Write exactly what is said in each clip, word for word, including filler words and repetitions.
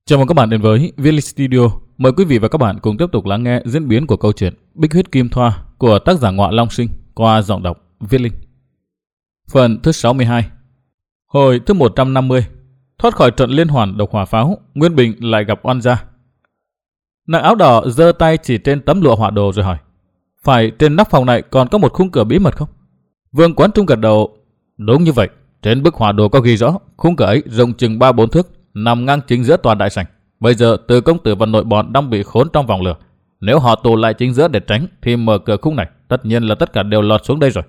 Chào mừng các bạn đến với Viết Linh Studio. Mời quý vị và các bạn cùng tiếp tục lắng nghe diễn biến của câu chuyện Bích Huyết Kim Thoa của tác giả Ngọa Long Sinh qua giọng đọc Viết Linh. Phần thứ sáu mươi hai. Hồi thứ một trăm năm mươi. Thoát khỏi trận liên hoàn độc hỏa pháo, Nguyên Bình lại gặp oan gia. Nàng áo đỏ giơ tay chỉ trên tấm lụa họa đồ rồi hỏi: phải trên nóc phòng này còn có một khung cửa bí mật không? Vương Quán Trung gật đầu: đúng như vậy. Trên bức họa đồ có ghi rõ khung cửa ấy rộng chừng ba bốn thước, nằm ngang chính giữa tòa đại sảnh. Bây giờ Từ công tử và nội bọn đang bị khốn trong vòng lửa. Nếu họ tụ lại chính giữa để tránh thì mở cửa khung này, tất nhiên là tất cả đều lọt xuống đây rồi.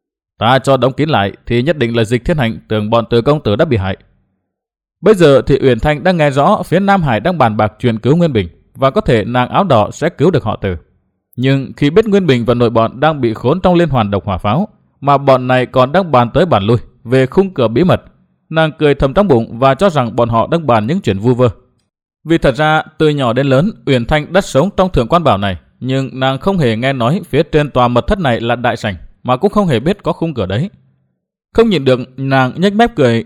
Ta cho đóng kín lại thì nhất định là Dịch Thiên Hành tưởng bọn Từ công tử đã bị hại. Bây giờ thì Uyển Thanh đang nghe rõ phía Nam Hải đang bàn bạc chuyện cứu Nguyên Bình, và có thể nàng áo đỏ sẽ cứu được họ Từ. Nhưng khi biết Nguyên Bình và nội bọn đang bị khốn trong liên hoàn độc hỏa pháo, mà bọn này còn đang bàn tới bàn lui về khung cửa bí mật, nàng cười thầm trong bụng và cho rằng bọn họ đang bàn những chuyện vu vơ. Vì thật ra từ nhỏ đến lớn, Uyển Thanh đã sống trong Thượng Quan Bảo này, nhưng nàng không hề nghe nói phía trên tòa mật thất này là đại sảnh, mà cũng không hề biết có khung cửa đấy. Không nhìn được, nàng nhếch mép cười: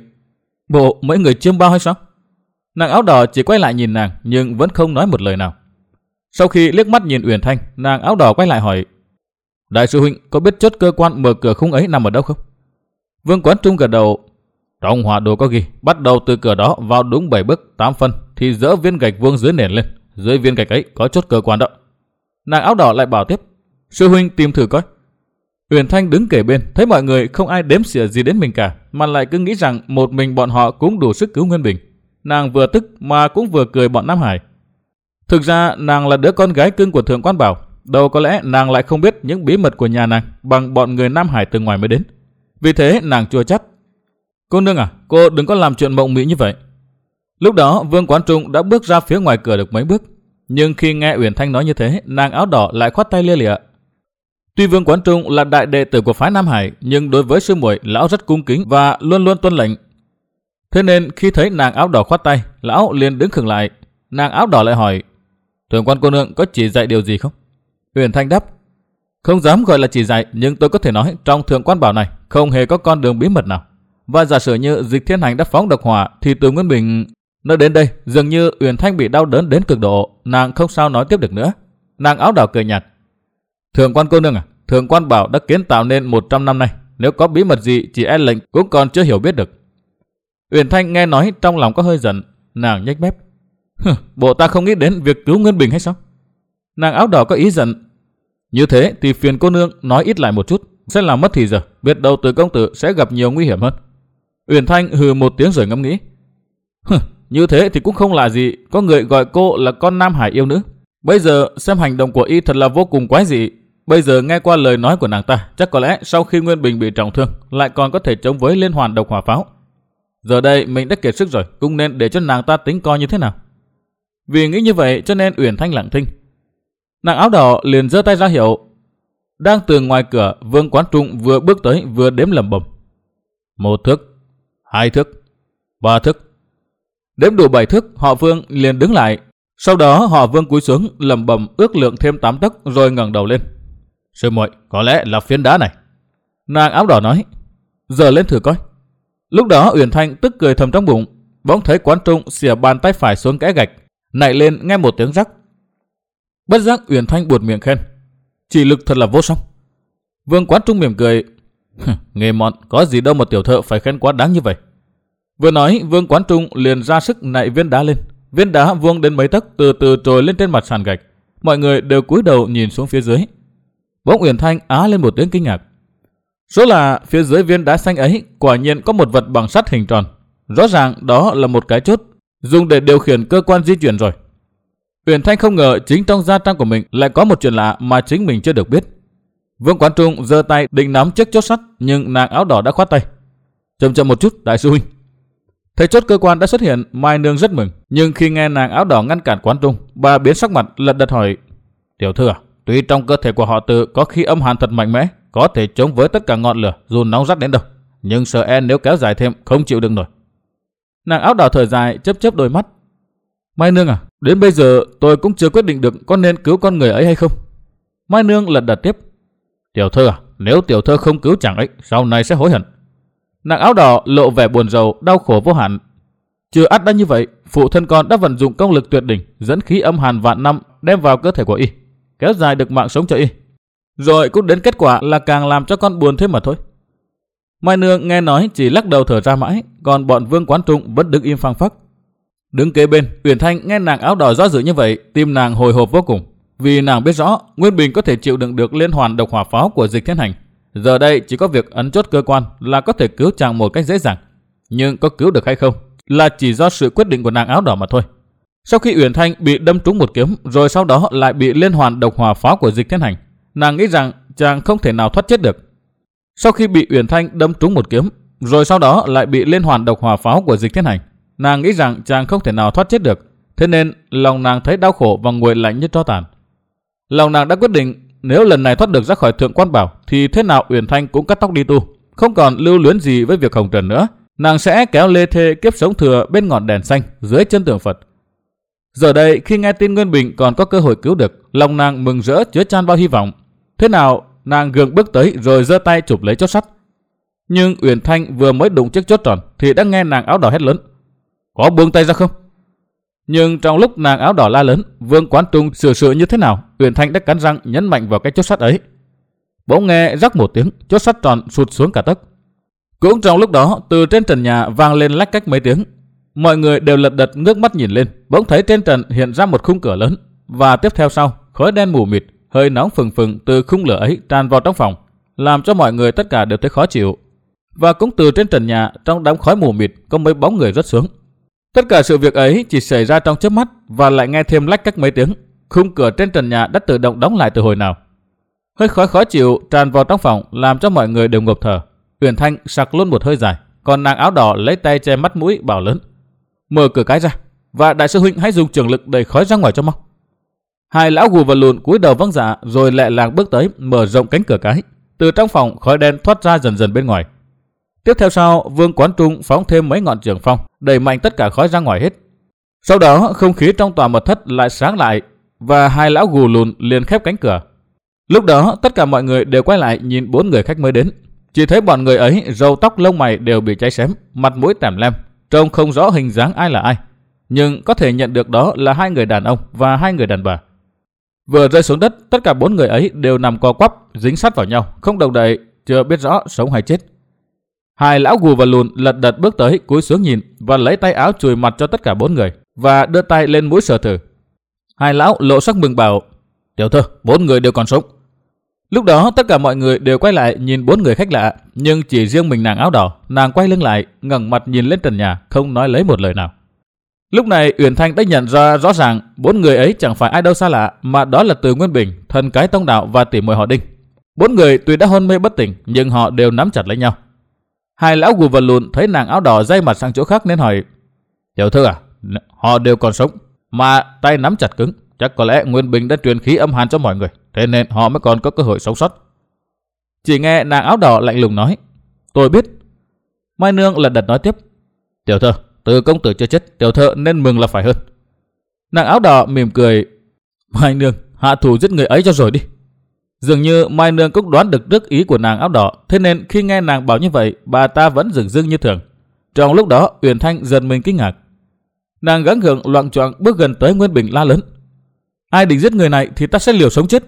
bộ mấy người chiêm bao hay sao? Nàng áo đỏ chỉ quay lại nhìn nàng nhưng vẫn không nói một lời nào. Sau khi liếc mắt nhìn Uyển Thanh, nàng áo đỏ quay lại hỏi: đại sư huynh có biết chốt cơ quan mở cửa khung ấy nằm ở đâu không? Vương Quán Trung gật đầu: trong họa đồ có ghi, bắt đầu từ cửa đó vào đúng bảy bước tám phân thì dỡ viên gạch vuông dưới nền lên, dưới viên gạch ấy có chốt cơ quan đó. Nàng áo đỏ lại bảo tiếp: sư huynh tìm thử coi. Uyển Thanh đứng kề bên, thấy mọi người không ai đếm xỉa gì đến mình cả, mà lại cứ nghĩ rằng một mình bọn họ cũng đủ sức cứu Nguyên Bình. Nàng vừa tức mà cũng vừa cười bọn Nam Hải. Thực ra nàng là đứa con gái cưng của Thượng Quan Bảo, đâu có lẽ nàng lại không biết những bí mật của nhà nàng bằng bọn người Nam Hải từ ngoài mới đến. Vì thế nàng chua chát: cô nương à, cô đừng có làm chuyện mộng mị như vậy. Lúc đó Vương Quán Trung đã bước ra phía ngoài cửa được mấy bước, nhưng khi nghe Uyển Thanh nói như thế, nàng áo đỏ lại khoát tay lia lịa. Tuy Vương Quán Trung là đại đệ tử của phái Nam Hải, nhưng đối với sư muội lão rất cung kính và luôn luôn tuân lệnh. Thế nên khi thấy nàng áo đỏ khoát tay, lão liền đứng khựng lại. Nàng áo đỏ lại hỏi: Thượng Quan cô nương có chỉ dạy điều gì không? Uyển Thanh đáp: không dám gọi là chỉ dạy, nhưng tôi có thể nói trong Thượng Quan Bảo này không hề có con đường bí mật nào. Và giả sử như Dịch Thiên Hành đã phóng độc hỏa thì từ Nguyên Bình... Nói đến đây, dường như Uyển Thanh bị đau đớn đến cực độ, nàng không sao nói tiếp được nữa. Nàng áo đỏ cười nhạt: Thượng Quan cô nương à, Thượng Quan Bảo đã kiến tạo nên một trăm năm nay, nếu có bí mật gì chỉ e lệnh cũng còn chưa hiểu biết được. Uyển Thanh nghe nói trong lòng có hơi giận, nàng nhếch mép: bộ ta không nghĩ đến việc cứu Nguyên Bình hay sao? Nàng áo đỏ có ý giận: như thế thì phiền cô nương nói ít lại một chút, sẽ làm mất thì giờ, biết đâu Từ công tử sẽ gặp nhiều nguy hiểm hơn. Uyển Thanh hừ một tiếng rồi ngẫm nghĩ: như thế thì cũng không là gì, có người gọi cô là con Nam Hải yêu nữ. Bây giờ xem hành động của y thật là vô cùng quái dị. Bây giờ nghe qua lời nói của nàng ta, chắc có lẽ sau khi Nguyên Bình bị trọng thương, lại còn có thể chống với liên hoàn độc hỏa pháo. Giờ đây mình đã kiệt sức rồi, cũng nên để cho nàng ta tính coi như thế nào. Vì nghĩ như vậy cho nên Uyển Thanh lặng thinh. Nàng áo đỏ liền giơ tay ra hiệu. Đang từ ngoài cửa, Vương Quán Trung vừa bước tới vừa đếm lẩm bẩm: một thước, hai thước, ba thước. Đếm đủ bảy thước, họ Vương liền đứng lại. Sau đó họ Vương cúi xuống lẩm bẩm ước lượng thêm tám tấc rồi ngẩng đầu lên: sư muội, có lẽ là phiến đá này. Nàng áo đỏ nói: giờ lên thử coi. Lúc đó Uyển Thanh tức cười thầm trong bụng, bỗng thấy Quán Trung xỉa bàn tay phải xuống kẽ gạch, nảy lên nghe một tiếng rắc. Bất giác Uyển Thanh buột miệng khen: chỉ lực thật là vô song. Vương Quán Trung mỉm cười: nghề mọn có gì đâu mà tiểu thợ phải khen quá đáng như vậy. Vừa nói, Vương Quán Trung liền ra sức nạy viên đá lên. Viên đá vuông đến mấy tấc từ từ trồi lên trên mặt sàn gạch. Mọi người đều cúi đầu nhìn xuống phía dưới. Bỗng Uyển Thanh á lên một tiếng kinh ngạc. Số là phía dưới viên đá xanh ấy quả nhiên có một vật bằng sắt hình tròn. Rõ ràng đó là một cái chốt dùng để điều khiển cơ quan di chuyển rồi. Uyển Thanh không ngờ chính trong gia trang của mình lại có một chuyện lạ mà chính mình chưa được biết. Vương Quán Trung giơ tay định nắm chiếc chốt sắt, nhưng nàng áo đỏ đã khoát tay: chậm chậm một chút, đại sư huynh. Thấy chốt cơ quan đã xuất hiện, Mai Nương rất mừng, nhưng khi nghe nàng áo đỏ ngăn cản Quán Trung, bà biến sắc mặt lật đật hỏi: tiểu thư à, tuy trong cơ thể của họ Từ có khí âm hàn thật mạnh mẽ, có thể chống với tất cả ngọn lửa dù nóng rát đến đâu, nhưng sợ e nếu kéo dài thêm không chịu đựng nổi. Nàng áo đỏ thở dài, chớp chớp đôi mắt: Mai Nương à, đến bây giờ tôi cũng chưa quyết định được có nên cứu con người ấy hay không. Mai Nương lật đật tiếp: tiểu thư à, nếu tiểu thư không cứu chàng ấy, sau này sẽ hối hận. Nàng áo đỏ lộ vẻ buồn rầu, đau khổ vô hạn: Chưa ắt đã như vậy, phụ thân con đã vận dụng công lực tuyệt đỉnh, dẫn khí âm hàn vạn năm đem vào cơ thể của y, kéo dài được mạng sống cho y. Rồi cũng đến kết quả là càng làm cho con buồn thêm mà thôi. Mai Nương nghe nói chỉ lắc đầu thở ra mãi, còn bọn Vương Quán Trung vẫn đứng im phăng phắc. Đứng kế bên, Uyển Thanh nghe nàng áo đỏ do dự như vậy, tim nàng hồi hộp vô cùng, vì nàng biết rõ Nguyên Bình có thể chịu đựng được liên hoàn độc hỏa pháo của Dịch Thiên Hành. Giờ đây chỉ có việc ấn chốt cơ quan là có thể cứu chàng một cách dễ dàng, nhưng có cứu được hay không là chỉ do sự quyết định của nàng áo đỏ mà thôi. Sau khi Uyển Thanh bị đâm trúng một kiếm, rồi sau đó lại bị liên hoàn độc hỏa pháo của Dịch Thiên Hành, nàng nghĩ rằng chàng không thể nào thoát chết được. Sau khi bị Uyển Thanh đâm trúng một kiếm, rồi sau đó lại bị liên hoàn độc hỏa pháo của Dịch Thiên Hành, nàng nghĩ rằng chàng không thể nào thoát chết được. Thế nên lòng nàng thấy đau khổ và nguội lạnh như tro tàn. Lòng nàng đã quyết định nếu lần này thoát được ra khỏi Thượng Quan Bảo thì thế nào Uyển Thanh cũng cắt tóc đi tu, không còn lưu luyến gì với việc hồng trần nữa. Nàng sẽ kéo lê thê kiếp sống thừa bên ngọn đèn xanh dưới chân tượng Phật. Giờ đây khi nghe tin Nguyên Bình còn có cơ hội cứu được, lòng nàng mừng rỡ chứa chan bao hy vọng. Thế nào nàng gượng bước tới rồi giơ tay chụp lấy chốt sắt. Nhưng Uyển Thanh vừa mới đụng chiếc chốt tròn thì đã nghe nàng áo đỏ hét lớn: "Có buông tay ra không?" Nhưng trong lúc nàng áo đỏ la lớn, Vương Quán Trung xử sự như thế nào, Uyển Thanh đã cắn răng nhấn mạnh vào cái chốt sắt ấy. Bỗng nghe rắc một tiếng, chốt sắt tròn sụt xuống cả tấc. Cũng trong lúc đó, từ trên trần nhà vang lên lách cách mấy tiếng. Mọi người đều lật đật ngước mắt nhìn lên, bỗng thấy trên trần hiện ra một khung cửa lớn, và tiếp theo sau, khói đen mù mịt, hơi nóng phừng phừng từ khung lửa ấy tràn vào trong phòng, làm cho mọi người tất cả đều thấy khó chịu. Và cũng từ trên trần nhà, trong đám khói mù mịt có mấy bóng người rớt xuống. Tất cả sự việc ấy chỉ xảy ra trong chớp mắt, và lại nghe thêm lách cách mấy tiếng, khung cửa trên trần nhà đã tự động đóng lại từ hồi nào. Hơi khói khó chịu tràn vào trong phòng, làm cho mọi người đều ngộp thở. Uyển Thanh sặc luôn một hơi dài, còn nàng áo đỏ lấy tay che mắt mũi bảo lớn: "Mở cửa cái ra, và đại sư huynh hãy dùng trường lực đẩy khói ra ngoài cho mau." Hai lão gù và lùn cúi đầu vâng dạ, rồi lẹ làng bước tới mở rộng cánh cửa cái. Từ trong phòng khói đen thoát ra dần dần bên ngoài. Tiếp theo sau, Vương Quán Trung phóng thêm mấy ngọn trường phong, đẩy mạnh tất cả khói ra ngoài hết. Sau đó không khí trong tòa mật thất lại sáng lại, và hai lão gù lùn liền khép cánh cửa. Lúc đó tất cả mọi người đều quay lại nhìn bốn người khách mới đến. Chỉ thấy bọn người ấy râu tóc lông mày đều bị cháy xém, mặt mũi tèm lem, trông không rõ hình dáng ai là ai, nhưng có thể nhận được đó là hai người đàn ông và hai người đàn bà. Vừa rơi xuống đất, tất cả bốn người ấy đều nằm co quắp, dính sát vào nhau, không động đậy, chưa biết rõ sống hay chết. Hai lão gù và lùn lật đật bước tới, cúi xuống nhìn và lấy tay áo chùi mặt cho tất cả bốn người và đưa tay lên mũi sờ thử. Hai lão lộ sắc mừng bảo: "Tiểu thư, bốn người đều còn sống." Lúc đó tất cả mọi người đều quay lại nhìn bốn người khách lạ, nhưng chỉ riêng mình nàng áo đỏ, nàng quay lưng lại, ngẩng mặt nhìn lên trần nhà, không nói lấy một lời nào. Lúc này Uyển Thanh đã nhận ra rõ ràng bốn người ấy chẳng phải ai đâu xa lạ, mà đó là Từ Nguyên Bình, thần cái Tông Đạo và tỷ muội họ Đinh. Bốn người tuy đã hôn mê bất tỉnh, nhưng họ đều nắm chặt lấy nhau. Hai lão gù và lùn thấy nàng áo đỏ day mặt sang chỗ khác nên hỏi: "Tiểu thư à, họ đều còn sống, mà tay nắm chặt cứng, chắc có lẽ Nguyên Bình đã truyền khí âm hàn cho mọi người, thế nên họ mới còn có cơ hội sống sót." Chỉ nghe nàng áo đỏ lạnh lùng nói: "Tôi biết." Mai Nương lật đật nói tiếp: "Tiểu thư, Từ công tử chưa chết, tiểu thư nên mừng là phải hơn." Nàng áo đỏ mỉm cười: "Mai Nương, hạ thủ giết người ấy cho rồi đi." Dường như Mai Nương cũng đoán được trước ý của nàng áo đỏ, thế nên khi nghe nàng bảo như vậy, bà ta vẫn dửng dưng như thường. Trong lúc đó, Uyển Thanh giật mình kinh ngạc. Nàng gắng gượng loạng choạng bước gần tới Nguyên Bình la lớn: "Ai định giết người này thì ta sẽ liều sống chết."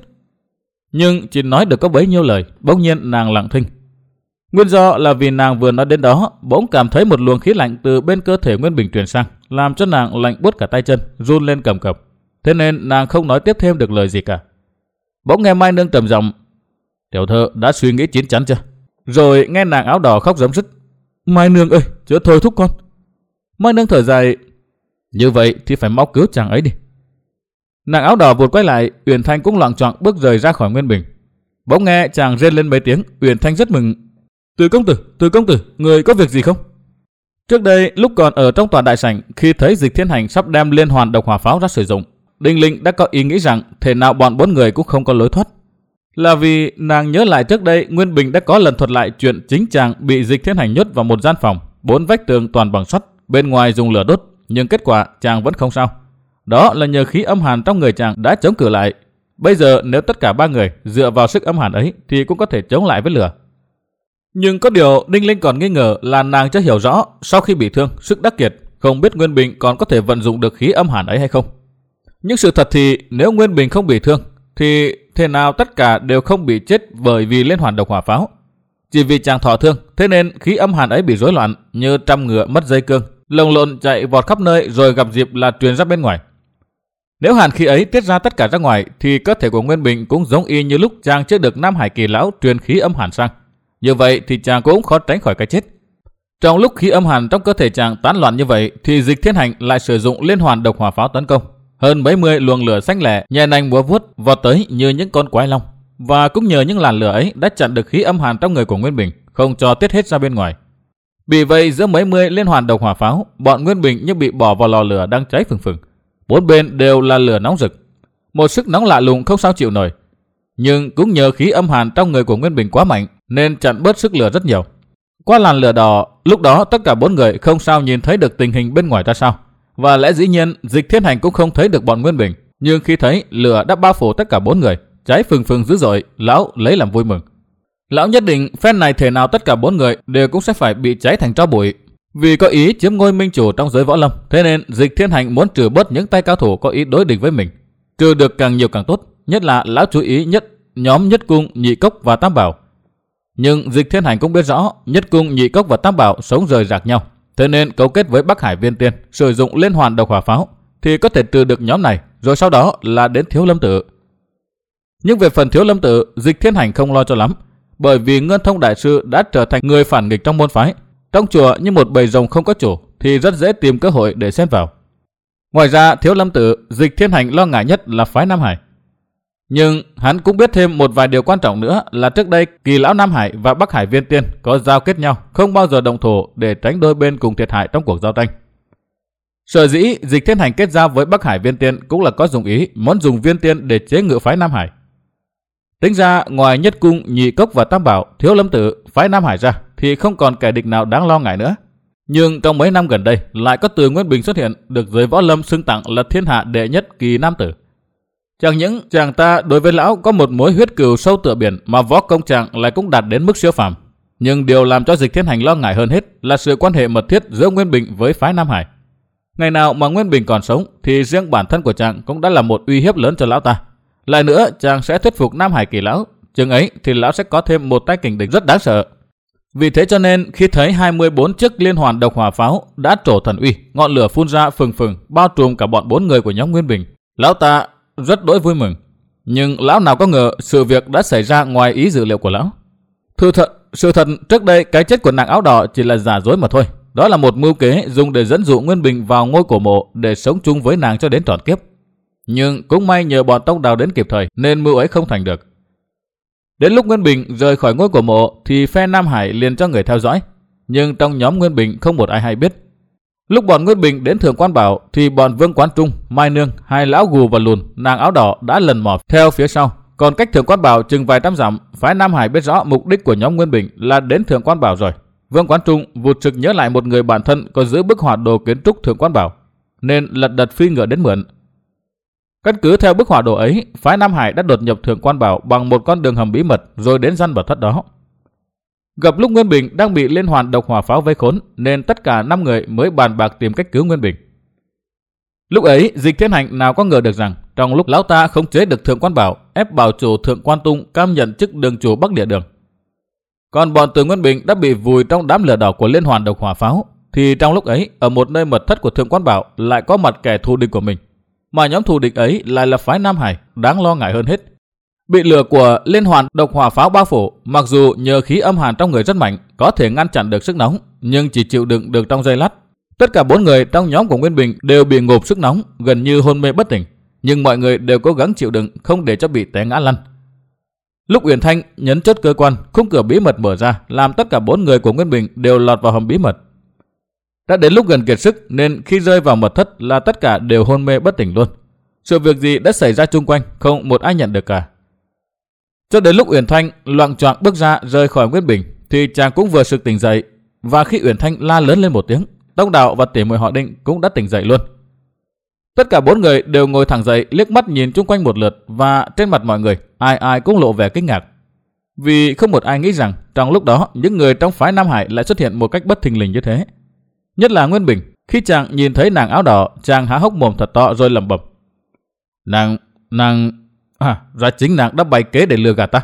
Nhưng chỉ nói được có bấy nhiêu lời, bỗng nhiên nàng lặng thinh. Nguyên do là vì nàng vừa nói đến đó, bỗng cảm thấy một luồng khí lạnh từ bên cơ thể Nguyên Bình truyền sang, làm cho nàng lạnh buốt cả tay chân, run lên cầm cập. Thế nên nàng không nói tiếp thêm được lời gì cả. Bỗng nghe Mai Nương trầm giọng: "Tiểu thư đã suy nghĩ chín chắn chưa?" Rồi nghe nàng áo đỏ khóc rấm rứt: "Mai Nương ơi, chớ thôi thúc con." Mai Nương thở dài: "Như vậy thì phải mau cứu chàng ấy đi." Nàng áo đỏ vụt quay lại, Uyển Thanh cũng loạng choạng bước rời ra khỏi Nguyên Bình. Bỗng nghe chàng rên lên mấy tiếng, Uyển Thanh rất mừng: "Từ công tử, Từ công tử, người có việc gì không?" Trước đây lúc còn ở trong tòa đại sảnh, khi thấy Dịch Thiên Hành sắp đem liên hoàn độc hỏa pháo ra sử dụng, Đinh Linh đã có ý nghĩ rằng thể nào bọn bốn người cũng không có lối thoát. Là vì nàng nhớ lại trước đây Nguyên Bình đã có lần thuật lại chuyện chính chàng bị Dịch Thiên Hành nhốt vào một gian phòng, bốn vách tường toàn bằng sắt, bên ngoài dùng lửa đốt, nhưng kết quả chàng vẫn không sao. Đó là nhờ khí âm hàn trong người chàng đã chống cự lại. Bây giờ nếu tất cả ba người dựa vào sức âm hàn ấy thì cũng có thể chống lại với lửa. Nhưng có điều Đinh Linh còn nghi ngờ là nàng chưa hiểu rõ, sau khi bị thương, sức đắc kiệt, không biết Nguyên Bình còn có thể vận dụng được khí âm hàn ấy hay không. Nhưng sự thật thì nếu Nguyên Bình không bị thương, thì thế nào tất cả đều không bị chết bởi vì liên hoàn độc hỏa pháo. Chỉ vì chàng thọ thương, thế nên khí âm hàn ấy bị rối loạn như trăm ngựa mất dây cương, lồng lộn chạy vọt khắp nơi rồi gặp dịp là truyền ra bên ngoài. Nếu hàn khí ấy tiết ra tất cả ra ngoài thì cơ thể của Nguyên Bình cũng giống y như lúc chàng chưa được Nam Hải Kỳ lão truyền khí âm hàn sang. Như vậy thì chàng cũng khó tránh khỏi cái chết. Trong lúc khí âm hàn trong cơ thể chàng tán loạn như vậy thì Dịch Thiên Hành lại sử dụng liên hoàn độc hỏa pháo tấn công. Hơn mấy mươi luồng lửa xanh lẻ nhẹ nành múa vuốt vọt tới như những con quái long, và cũng nhờ những làn lửa ấy đã chặn được khí âm hàn trong người của Nguyên Bình, không cho tiết hết ra bên ngoài. Vì vậy giữa mấy mươi liên hoàn độc hỏa pháo, bọn Nguyên Bình như bị bỏ vào lò lửa đang cháy phừng phừng. Bốn bên đều là lửa nóng rực, một sức nóng lạ lùng không sao chịu nổi. Nhưng cũng nhờ khí âm hàn trong người của Nguyên Bình quá mạnh nên chặn bớt sức lửa rất nhiều. Qua làn lửa đỏ, lúc đó tất cả bốn người không sao nhìn thấy được tình hình bên ngoài ra sao, và lẽ dĩ nhiên Dịch Thiên Hành cũng không thấy được bọn Nguyên Bình. Nhưng khi thấy lửa đã bao phủ tất cả bốn người, cháy phừng phừng dữ dội, lão lấy làm vui mừng. Lão nhất định phen này thể nào tất cả bốn người đều cũng sẽ phải bị cháy thành tro bụi. Vì có ý chiếm ngôi minh chủ trong giới võ lâm, thế nên Dịch Thiên Hành muốn trừ bớt những tay cao thủ có ý đối địch với mình, trừ được càng nhiều càng tốt. Nhất là lão chú ý nhất nhóm Nhất Cung, Nhị Cốc và Tam Bảo. Nhưng Dịch Thiên Hành cũng biết rõ Nhất Cung, Nhị Cốc và Tam Bảo sống rời rạc nhau, thế nên cấu kết với Bắc Hải Viên Tiên sử dụng liên hoàn độc hỏa pháo thì có thể trừ được nhóm này, rồi sau đó là đến Thiếu Lâm Tự. Nhưng về phần Thiếu Lâm Tự, Dịch Thiên Hành không lo cho lắm, bởi vì Ngân Thông đại sư đã trở thành người phản nghịch trong môn phái. Trong chùa như một bầy rồng không có chủ thì rất dễ tìm cơ hội để xen vào. Ngoài ra Thiếu Lâm Tự, Dịch Thiên Hành lo ngại nhất là phái Nam Hải. Nhưng hắn cũng biết thêm một vài điều quan trọng nữa là trước đây Kỳ lão Nam Hải và Bắc Hải Viên Tiên có giao kết nhau, không bao giờ động thủ để tránh đôi bên cùng thiệt hại trong cuộc giao tranh. Sở dĩ Dịch Thiên Hành kết giao với Bắc Hải Viên Tiên cũng là có dụng ý muốn dùng Viên Tiên để chế ngự phái Nam Hải. Tính ra ngoài Nhất Cung, Nhị Cốc và Tam Bảo, Thiếu Lâm Tự, phái Nam Hải ra thì không còn kẻ địch nào đáng lo ngại nữa. Nhưng trong mấy năm gần đây lại có Từ Nguyên Bình xuất hiện, được giới võ lâm xưng tặng là thiên hạ đệ nhất kỳ nam tử. Chẳng những chàng ta đối với lão có một mối huyết cừu sâu tựa biển mà võ công chàng lại cũng đạt đến mức siêu phàm. Nhưng điều làm cho Dịch Thiên Hành lo ngại hơn hết là sự quan hệ mật thiết giữa Nguyên Bình với phái Nam Hải. Ngày nào mà Nguyên Bình còn sống thì riêng bản thân của chàng cũng đã là một uy hiếp lớn cho lão ta. Lại nữa chàng sẽ thuyết phục Nam Hải Kỳ lão, chừng ấy thì lão sẽ có thêm một tay kình địch rất đáng sợ. Vì thế cho nên khi thấy hai mươi bốn chiếc liên hoàn độc hỏa pháo đã trổ thần uy, ngọn lửa phun ra phừng phừng bao trùm cả bọn bốn người của nhóm Nguyên Bình, lão ta rất đỗi vui mừng. Nhưng lão nào có ngờ sự việc đã xảy ra ngoài ý dự liệu của lão. Sự thật, sự thật trước đây cái chết của nàng áo đỏ chỉ là giả dối mà thôi. Đó là một mưu kế dùng để dẫn dụ Nguyên Bình vào ngôi cổ mộ để sống chung với nàng cho đến trọn kiếp. Nhưng cũng may nhờ bọn Tông Đào đến kịp thời nên mưu ấy không thành được. Đến lúc Nguyên Bình rời khỏi ngôi cổ mộ thì phe Nam Hải liền cho người theo dõi. Nhưng trong nhóm Nguyên Bình không một ai hay biết. Lúc bọn Nguyên Bình đến Thượng Quan Bảo thì bọn Vương Quán Trung, Mai Nương, hai lão gù và lùn, nàng áo đỏ đã lần mò theo phía sau. Còn cách Thượng Quan Bảo chừng vài trăm dặm, phái Nam Hải biết rõ mục đích của nhóm Nguyên Bình là đến Thượng Quan Bảo rồi. Vương Quán Trung vụt trực nhớ lại một người bạn thân có giữ bức họa đồ kiến trúc Thượng Quan Bảo, nên lật đật phi ngựa đến mượn. Căn cứ theo bức họa đồ ấy, phái Nam Hải đã đột nhập Thượng Quan Bảo bằng một con đường hầm bí mật rồi đến gian bảo thất đó. Gặp lúc Nguyên Bình đang bị liên hoàn độc hỏa pháo vây khốn nên tất cả năm người mới bàn bạc tìm cách cứu Nguyên Bình. Lúc ấy Dịch Thiên Hành nào có ngờ được rằng trong lúc lão ta khống chế được Thượng Quan Bảo, ép bảo chủ Thượng Quan Tung cam nhận chức đường chủ Bắc Địa Đường, còn bọn Từ Nguyên Bình đã bị vùi trong đám lửa đỏ của liên hoàn độc hỏa pháo, thì trong lúc ấy ở một nơi mật thất của Thượng Quan Bảo lại có mặt kẻ thù địch của mình, mà nhóm thù địch ấy lại là phái Nam Hải. Đáng lo ngại hơn hết, bị lửa của liên hoàn độc hỏa pháo bao phủ, mặc dù nhờ khí âm hàn trong người rất mạnh có thể ngăn chặn được sức nóng, nhưng chỉ chịu đựng được trong giây lát. Tất cả bốn người trong nhóm của Nguyên Bình đều bị ngộp sức nóng, gần như hôn mê bất tỉnh, nhưng mọi người đều cố gắng chịu đựng không để cho bị té ngã lăn. Lúc Uyển Thanh nhấn chốt cơ quan, khung cửa bí mật mở ra, làm tất cả bốn người của Nguyên Bình đều lọt vào hầm bí mật. Đã đến lúc gần kiệt sức nên khi rơi vào mật thất là tất cả đều hôn mê bất tỉnh luôn. Sự việc gì đã xảy ra chung quanh không một ai nhận được cả. Cho đến lúc Uyển Thanh loạng choạng bước ra rời khỏi Nguyên Bình thì chàng cũng vừa sực tỉnh dậy, và khi Uyển Thanh la lớn lên một tiếng, Tông Đạo và tỉ muội họ Đinh cũng đã tỉnh dậy luôn. Tất cả bốn người đều ngồi thẳng dậy, liếc mắt nhìn chung quanh một lượt, và trên mặt mọi người ai ai cũng lộ vẻ kinh ngạc, vì không một ai nghĩ rằng trong lúc đó những người trong phái Nam Hải lại xuất hiện một cách bất thình lình như thế. Nhất là Nguyên Bình, Khi chàng nhìn thấy nàng áo đỏ, chàng há hốc mồm thật to rồi lẩm bẩm. Nàng, nàng, à, ra chính nàng đã bày kế để lừa gạt ta.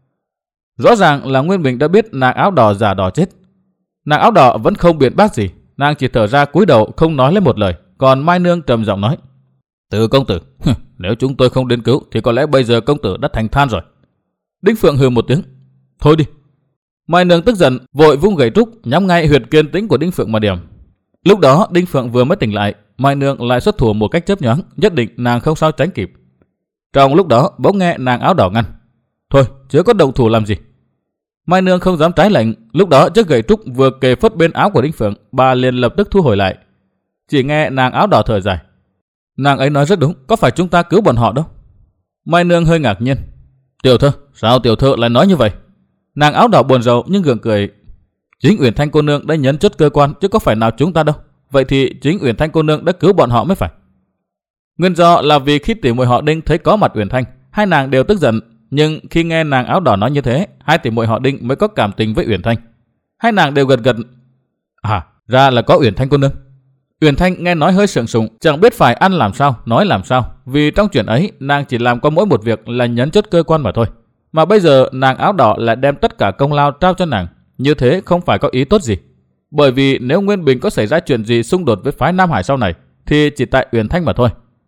Rõ ràng là Nguyên Bình đã biết nàng áo đỏ giả đỏ chết. Nàng áo đỏ vẫn không biện bác gì, nàng chỉ thở ra cúi đầu không nói lên một lời. Còn Mai Nương trầm giọng nói. Từ công tử, nếu chúng tôi không đến cứu thì có lẽ bây giờ công tử đã thành than rồi. Đinh Phượng hừ một tiếng. Thôi đi. Mai Nương tức giận, vội vung gậy trúc nhắm ngay huyệt kiên tĩnh của Đinh Phượng mà điểm. Lúc đó Đinh Phượng vừa mới tỉnh lại, Mai Nương lại xuất thủ một cách chớp nhoáng, nhất định nàng không sao tránh kịp. Trong lúc đó bỗng nghe nàng áo đỏ ngăn. Thôi, chưa có động thủ làm gì. Mai Nương không dám trái lệnh, lúc đó chiếc gậy trúc vừa kề phất bên áo của Đinh Phượng, bà liền lập tức thu hồi lại. Chỉ nghe nàng áo đỏ thở dài. Nàng ấy nói rất đúng, có phải chúng ta cứu bọn họ đâu? Mai Nương hơi ngạc nhiên. Tiểu thơ, sao tiểu thơ lại nói như vậy? Nàng áo đỏ buồn rầu nhưng gượng cười. Chính Uyển Thanh cô nương đã nhấn chốt cơ quan chứ có phải nào chúng ta đâu. Vậy thì chính Uyển Thanh cô nương đã cứu bọn họ mới phải. Nguyên do là vì khi tỷ muội họ Đinh thấy có mặt Uyển Thanh, hai nàng đều tức giận. Nhưng khi nghe nàng áo đỏ nói như thế, hai tỷ muội họ Đinh mới có cảm tình với Uyển Thanh. Hai nàng đều gật gật. À, ra là có Uyển Thanh cô nương. Uyển Thanh nghe nói hơi sượng sùng, chẳng biết phải ăn làm sao, nói làm sao. Vì trong chuyện ấy, nàng chỉ làm có mỗi một việc là nhấn chốt cơ quan mà thôi. Mà bây giờ nàng áo đỏ lại đem tất cả công lao trao cho nàng. Như thế không phải có ý tốt gì. Bởi vì nếu Nguyên Bình có xảy ra chuyện gì xung đột với phái Nam Hải sau này, thì chỉ tại Uyển Thanh mà thôi.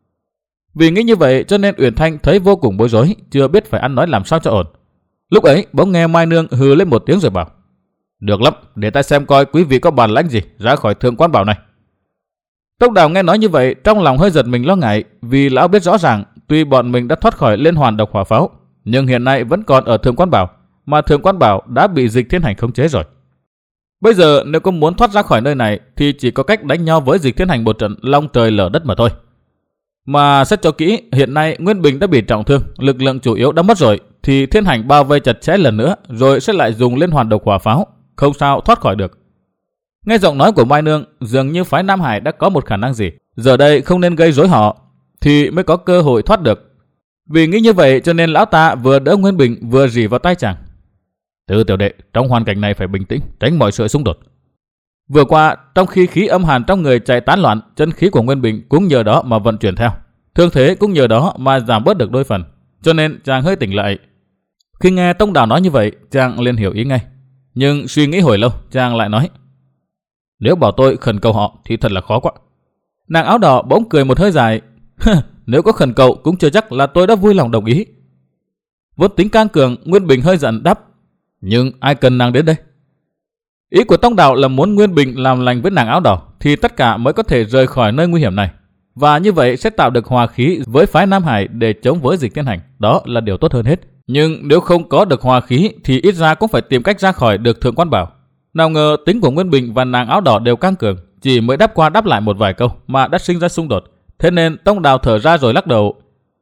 Vì nghĩ như vậy cho nên Uyển Thanh thấy vô cùng bối rối, chưa biết phải ăn nói làm sao cho ổn. Lúc ấy bỗng nghe Mai Nương hừ lên một tiếng rồi bảo. Được lắm, để ta xem coi quý vị có bản lãnh gì ra khỏi Thượng Quan Bảo này. Tốc Đào nghe nói như vậy, trong lòng hơi giật mình lo ngại, vì lão biết rõ ràng tuy bọn mình đã thoát khỏi liên hoàn độc hỏa pháo, nhưng hiện nay vẫn còn ở Thượng Quan Bảo, mà Thượng Quan Bảo đã bị Dịch Thiên Hành khống chế rồi. Bây giờ nếu có muốn thoát ra khỏi nơi này thì chỉ có cách đánh nhau với Dịch Thiên Hành một trận long trời lở đất mà thôi. Mà xét cho kỹ, hiện nay Nguyên Bình đã bị trọng thương, lực lượng chủ yếu đã mất rồi, thì Thiên Hành bao vây chặt chẽ lần nữa, rồi sẽ lại dùng liên hoàn độc hỏa pháo, không sao thoát khỏi được. Nghe giọng nói của Mai Nương, dường như phái Nam Hải đã có một khả năng gì, giờ đây không nên gây rối họ, thì mới có cơ hội thoát được. Vì nghĩ như vậy cho nên lão ta vừa đỡ Nguyên Bình vừa rỉ vào tay chàng. Từ tiểu đệ, trong hoàn cảnh này phải bình tĩnh, tránh mọi sự xung đột. Vừa qua, trong khi khí âm hàn trong người chạy tán loạn, chân khí của Nguyên Bình cũng nhờ đó mà vận chuyển theo. Thương thế cũng nhờ đó mà giảm bớt được đôi phần, cho nên chàng hơi tỉnh lại. Khi nghe Tông Đào nói như vậy, chàng liền hiểu ý ngay. Nhưng suy nghĩ hồi lâu, chàng lại nói. Nếu bảo tôi khẩn cầu họ thì thật là khó quá. Nàng áo đỏ bỗng cười một hơi dài. Nếu có khẩn cầu cũng chưa chắc là tôi đã vui lòng đồng ý. Vốn tính can cường, Nguyên Bình hơi giận đáp. Nhưng ai cần nàng đến đây? Ý của Tông Đào là muốn Nguyên Bình làm lành với nàng áo đỏ thì tất cả mới có thể rời khỏi nơi nguy hiểm này. Và như vậy sẽ tạo được hòa khí với phái Nam Hải để chống với Dịch Thiên Hành. Đó là điều tốt hơn hết. Nhưng nếu không có được hòa khí thì ít ra cũng phải tìm cách ra khỏi được Thượng Quan Bảo. Nào ngờ tính của Nguyên Bình và nàng áo đỏ đều căng cường, chỉ mới đáp qua đáp lại một vài câu mà đã sinh ra xung đột. Thế nên Tông Đào thở ra rồi lắc đầu.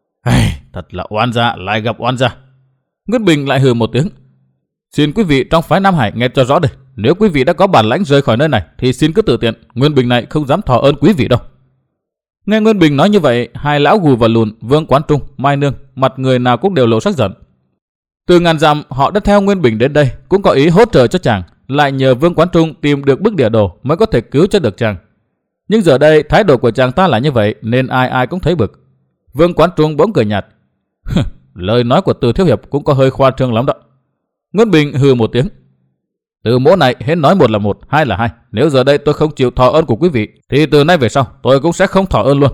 Thật là oan gia lại gặp oan gia. Nguyên Bình lại hừ một tiếng. Xin quý vị trong phái Nam Hải nghe cho rõ đây. Nếu quý vị đã có bản lãnh rời khỏi nơi này thì xin cứ tự tiện. Nguyên Bình này không dám thọ ơn quý vị đâu. Nghe Nguyên Bình nói như vậy, hai lão gù và lùn, Vương Quán Trung, Mai Nương, mặt người nào cũng đều lộ sắc giận. Từ ngàn dặm họ đã theo Nguyên Bình đến đây, cũng có ý hỗ trợ cho chàng, lại nhờ Vương Quán Trung tìm được bức địa đồ mới có thể cứu cho được chàng. Nhưng giờ đây thái độ của chàng ta là như vậy nên ai ai cũng thấy bực. Vương Quán Trung bỗng cười nhạt. Lời nói của Từ thiếu hiệp cũng có hơi khoa trương lắm đó. Nguyên Bình hừ một tiếng. Từ mỗ này hết nói một là một, hai là hai. Nếu giờ đây tôi không chịu thọ ơn của quý vị thì từ nay về sau tôi cũng sẽ không thọ ơn luôn.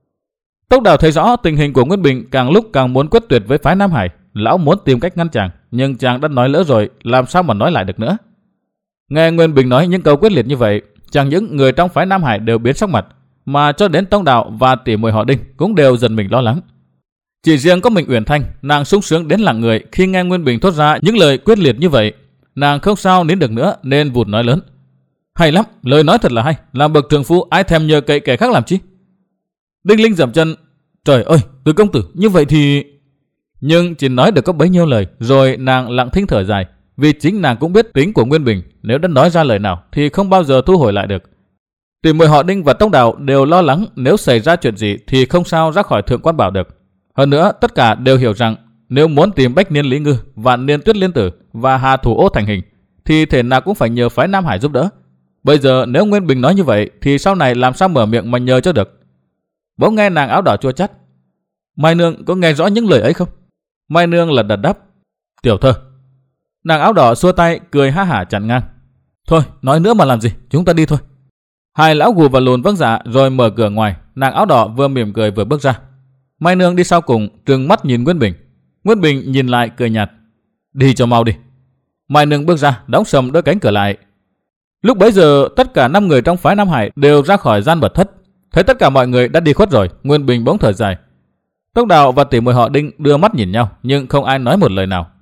Tốc Đào thấy rõ tình hình của Nguyên Bình càng lúc càng muốn quyết tuyệt với phái Nam Hải. Lão muốn tìm cách ngăn chàng, nhưng chàng đã nói lỡ rồi, làm sao mà nói lại được nữa. Nghe Nguyên Bình nói những câu quyết liệt như vậy, chẳng những người trong phái Nam Hải đều biến sắc mặt, mà cho đến Tông Đào và tỷ muội họ Đinh cũng đều dần mình lo lắng. Chỉ riêng có mình Uyển Thanh, nàng sung sướng đến lặng người khi nghe Nguyên Bình thốt ra những lời quyết liệt như vậy. Nàng không sao nín được nữa nên vụt nói lớn. Hay lắm, lời nói thật là hay, làm bậc trường phu ai thèm nhờ cậy kẻ khác làm chi. Đinh Linh dậm chân. Trời ơi, Từ công tử, như vậy thì... Nhưng chỉ nói được có bấy nhiêu lời, rồi nàng lặng thinh thở dài. Vì chính nàng cũng biết tính của Nguyên Bình, nếu đã nói ra lời nào thì không bao giờ thu hồi lại được. Tỷ muội họ Đinh và Tông Đào đều lo lắng nếu xảy ra chuyện gì thì không sao ra khỏi Thượng Quan Bảo được. Hơn nữa, tất cả đều hiểu rằng nếu muốn tìm Bách Niên Lý Ngư, Vạn Niên Tuyết Liên Tử và Hà Thủ Ô thành hình thì thể nào cũng phải nhờ phái Nam Hải giúp đỡ. Bây giờ nếu Nguyên Bình nói như vậy thì sau này làm sao mở miệng mà nhờ cho được. Bỗng nghe nàng áo đỏ chua chát. Mai nương có nghe rõ những lời ấy không? Mai nương lật đật đáp. Tiểu thơ. Nàng áo đỏ xua tay cười ha hả chặn ngang. Thôi nói nữa mà làm gì, chúng ta đi thôi. Hai lão gù và lùn vâng dạ rồi mở cửa ngoài. Nàng áo đỏ vừa mỉm cười vừa bước ra. Mai nương đi sau cùng trừng mắt nhìn Nguyên Bình. Nguyên Bình nhìn lại cười nhạt. Đi cho mau đi. Mai nương bước ra đóng sầm đôi cánh cửa lại. Lúc bấy giờ tất cả năm người trong phái Nam Hải đều ra khỏi gian mật thất. Thấy tất cả mọi người đã đi khuất rồi, Nguyên Bình bỗng thở dài. Tông Đào và tỷ muội họ Đinh đưa mắt nhìn nhau nhưng không ai nói một lời nào.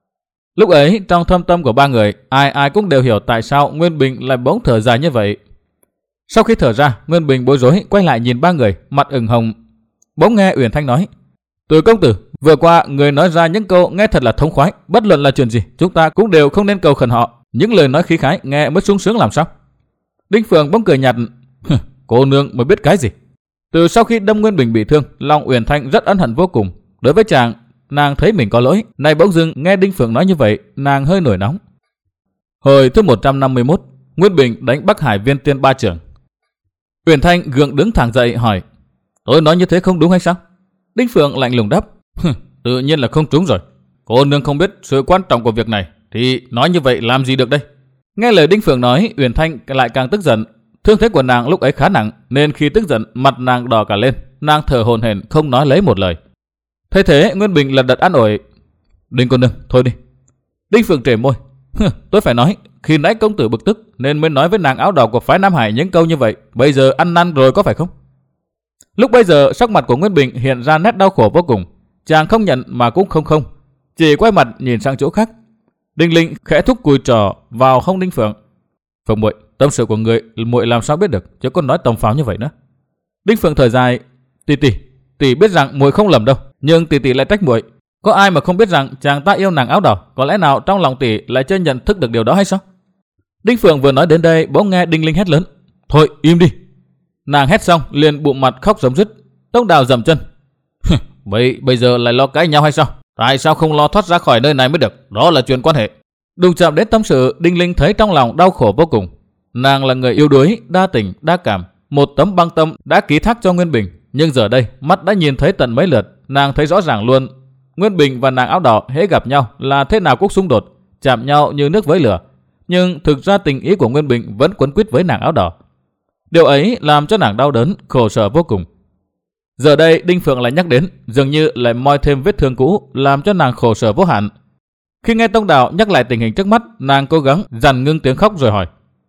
Lúc ấy trong thâm tâm của ba người, ai ai cũng đều hiểu tại sao Nguyên Bình lại bỗng thở dài như vậy. Sau khi thở ra, Nguyên Bình bối rối quay lại nhìn ba người, mặt ửng hồng. Bỗng nghe Uyển Thanh nói: Từ công tử, vừa qua người nói ra những câu nghe thật là thống khoái, bất luận là chuyện gì, chúng ta cũng đều không nên cầu khẩn họ. Những lời nói khí khái nghe mới sung sướng làm sao? Đinh Phượng bỗng cười nhạt: Cô nương mới biết cái gì? Từ sau khi đâm Nguyên Bình bị thương, lòng Uyển Thanh rất ân hận vô cùng. Đối với chàng, nàng thấy mình có lỗi. Nay bỗng dưng nghe Đinh Phượng nói như vậy, nàng hơi nổi nóng. Hồi thứ một trăm năm mươi mốt, Nguyên Bình đánh Bắc Hải Viên Tiên ba trưởng. Uyển Thanh gượng đứng thẳng dậy hỏi: Tôi nói như thế không đúng hay sao? Đinh Phượng lạnh lùng đáp: Tự nhiên là không trúng rồi. Cô nương không biết sự quan trọng của việc này thì nói như vậy làm gì được đây? Nghe lời Đinh Phượng nói, Uyển Thanh lại càng tức giận. Thương thế của nàng lúc ấy khá nặng nên khi tức giận mặt nàng đỏ cả lên, nàng thở hổn hển không nói lấy một lời. Thấy thế Nguyên Bình lật đật an ủi: Đinh cô nương, thôi đi. Đinh Phượng trề môi: Tôi phải nói, khi nãy công tử bực tức nên mới nói với nàng áo đỏ của phái Nam Hải những câu như vậy. Bây giờ ăn năn rồi có phải không? Lúc bây giờ sắc mặt của Nguyên Bình hiện ra nét đau khổ vô cùng. Chàng không nhận mà cũng không không, chỉ quay mặt nhìn sang chỗ khác. Đinh Linh khẽ thúc cùi trò vào hông Đinh Phượng. Phượng muội, tâm sự của người muội làm sao biết được, chứ còn nói tầm pháo như vậy nữa. Đinh Phượng thở dài: Tỷ tỷ, tỷ biết rằng muội không lầm đâu, nhưng tỷ tỷ lại trách muội. Có ai mà không biết rằng chàng ta yêu nàng áo đỏ, có lẽ nào trong lòng tỷ lại chưa nhận thức được điều đó hay sao? Đinh Phượng vừa nói đến đây bỗng nghe Đinh Linh hét lớn: Thôi im đi. Nàng hét xong liền bụng mặt khóc rống rứt. Tông Đào dậm chân: Vậy bây giờ lại lo cãi nhau hay sao? Tại sao không lo thoát ra khỏi nơi này mới được? Đó là chuyện quan hệ. Đụng chạm đến tâm sự, Đinh Linh thấy trong lòng đau khổ vô cùng. Nàng là người yếu đuối, đa tình, đa cảm, một tấm băng tâm đã ký thác cho Nguyên Bình, nhưng giờ đây mắt đã nhìn thấy tận mấy lượt, nàng thấy rõ ràng luôn. Nguyên Bình và nàng áo đỏ hễ gặp nhau là thế nào cũng xung đột, chạm nhau như nước với lửa. Nhưng thực ra tình ý của Nguyên Bình vẫn quấn quýt với nàng áo đỏ. Điều ấy làm cho nàng đau đớn, khổ sở vô cùng. Giờ đây Đinh Phượng lại nhắc đến, dường như lại moi thêm vết thương cũ, làm cho nàng khổ sở vô hạn. Khi nghe Tông Đào nhắc lại tình hình trước mắt, nàng cố gắng dằn ngưng tiếng khóc rồi hỏi: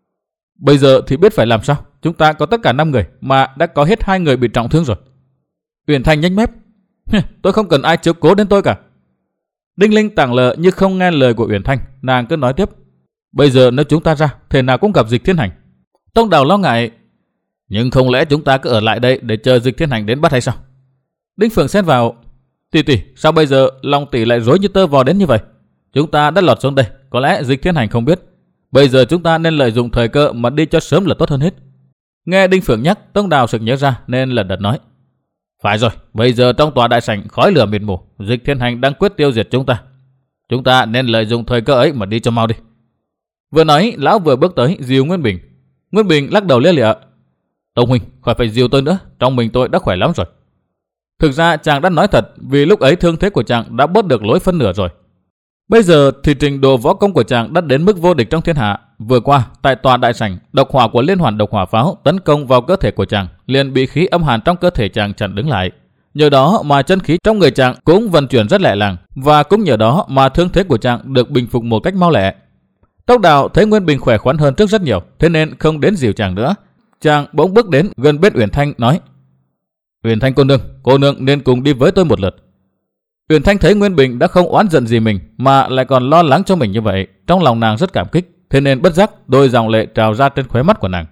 Bây giờ thì biết phải làm sao? Chúng ta có tất cả năm người mà đã có hết hai người bị trọng thương rồi. Uyển Thanh nhếch mép: Tôi không cần ai chiếu cố đến tôi cả. Đinh Linh tảng lờ như không nghe lời của Uyển Thanh, nàng cứ nói tiếp: Bây giờ nếu chúng ta ra, thể nào cũng gặp Dịch Thiên Hành. Tông Đào lo ngại: Nhưng không lẽ chúng ta cứ ở lại đây để chờ Dịch Thiên Hành đến bắt hay sao? Đinh Phượng xen vào: Tỷ tỷ, sao bây giờ lòng tỷ lại rối như tơ vò đến như vậy? Chúng ta đã lọt xuống đây, có lẽ Dịch Thiên Hành không biết. Bây giờ chúng ta nên lợi dụng thời cơ mà đi cho sớm là tốt hơn hết. Nghe Đinh Phượng nhắc, Tông Đào sực nhớ ra nên lật đật nói: Phải rồi, bây giờ trong tòa đại sảnh khói lửa mịt mù, Dịch Thiên Hành đang quyết tiêu diệt chúng ta. Chúng ta nên lợi dụng thời cơ ấy mà đi cho mau đi. Vừa nói, lão vừa bước tới dìu Nguyên Bình. Nguyên Bình lắc đầu lia lịa: Tông huynh, khỏi phải dìu tôi nữa, trong mình tôi đã khỏe lắm rồi. Thực ra chàng đã nói thật, vì lúc ấy thương thế của chàng đã bớt được lối phân nửa rồi. Bây giờ thì trình độ võ công của chàng đã đến mức vô địch trong thiên hạ. Vừa qua, tại tòa đại sảnh, độc hỏa của liên hoàn độc hỏa pháo tấn công vào cơ thể của chàng, liền bị khí âm hàn trong cơ thể chàng chặn đứng lại. Nhờ đó mà chân khí trong người chàng cũng vận chuyển rất lẹ làng, và cũng nhờ đó mà thương thế của chàng được bình phục một cách mau lẹ. Tông Đào thấy Nguyên Bình khỏe khoắn hơn trước rất nhiều, thế nên không đến dìu chàng nữa. Chàng bỗng bước đến gần bên Uyển Thanh nói: Uyển Thanh cô nương, cô nương nên cùng đi với tôi một lượt. Uyển Thanh thấy Nguyên Bình đã không oán giận gì mình mà lại còn lo lắng cho mình như vậy, trong lòng nàng rất cảm kích, thế nên bất giác đôi dòng lệ trào ra trên khóe mắt của nàng.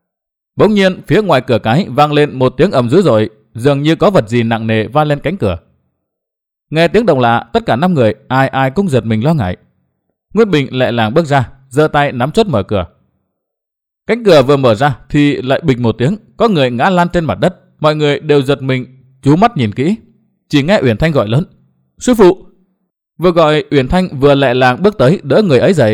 Bỗng nhiên phía ngoài cửa cái vang lên một tiếng ầm dữ dội, dường như có vật gì nặng nề va lên cánh cửa. Nghe tiếng động lạ, tất cả năm người ai ai cũng giật mình lo ngại. Nguyên Bình lẹ làng bước ra, giơ tay nắm chốt mở cửa. Cánh cửa vừa mở ra thì lại bịch một tiếng, có người ngã lăn trên mặt đất. Mọi người đều giật mình, chú mắt nhìn kỹ. Chỉ nghe Uyển Thanh gọi lớn: Sư phụ! Vừa gọi, Uyển Thanh vừa lẹ làng bước tới đỡ người ấy dậy.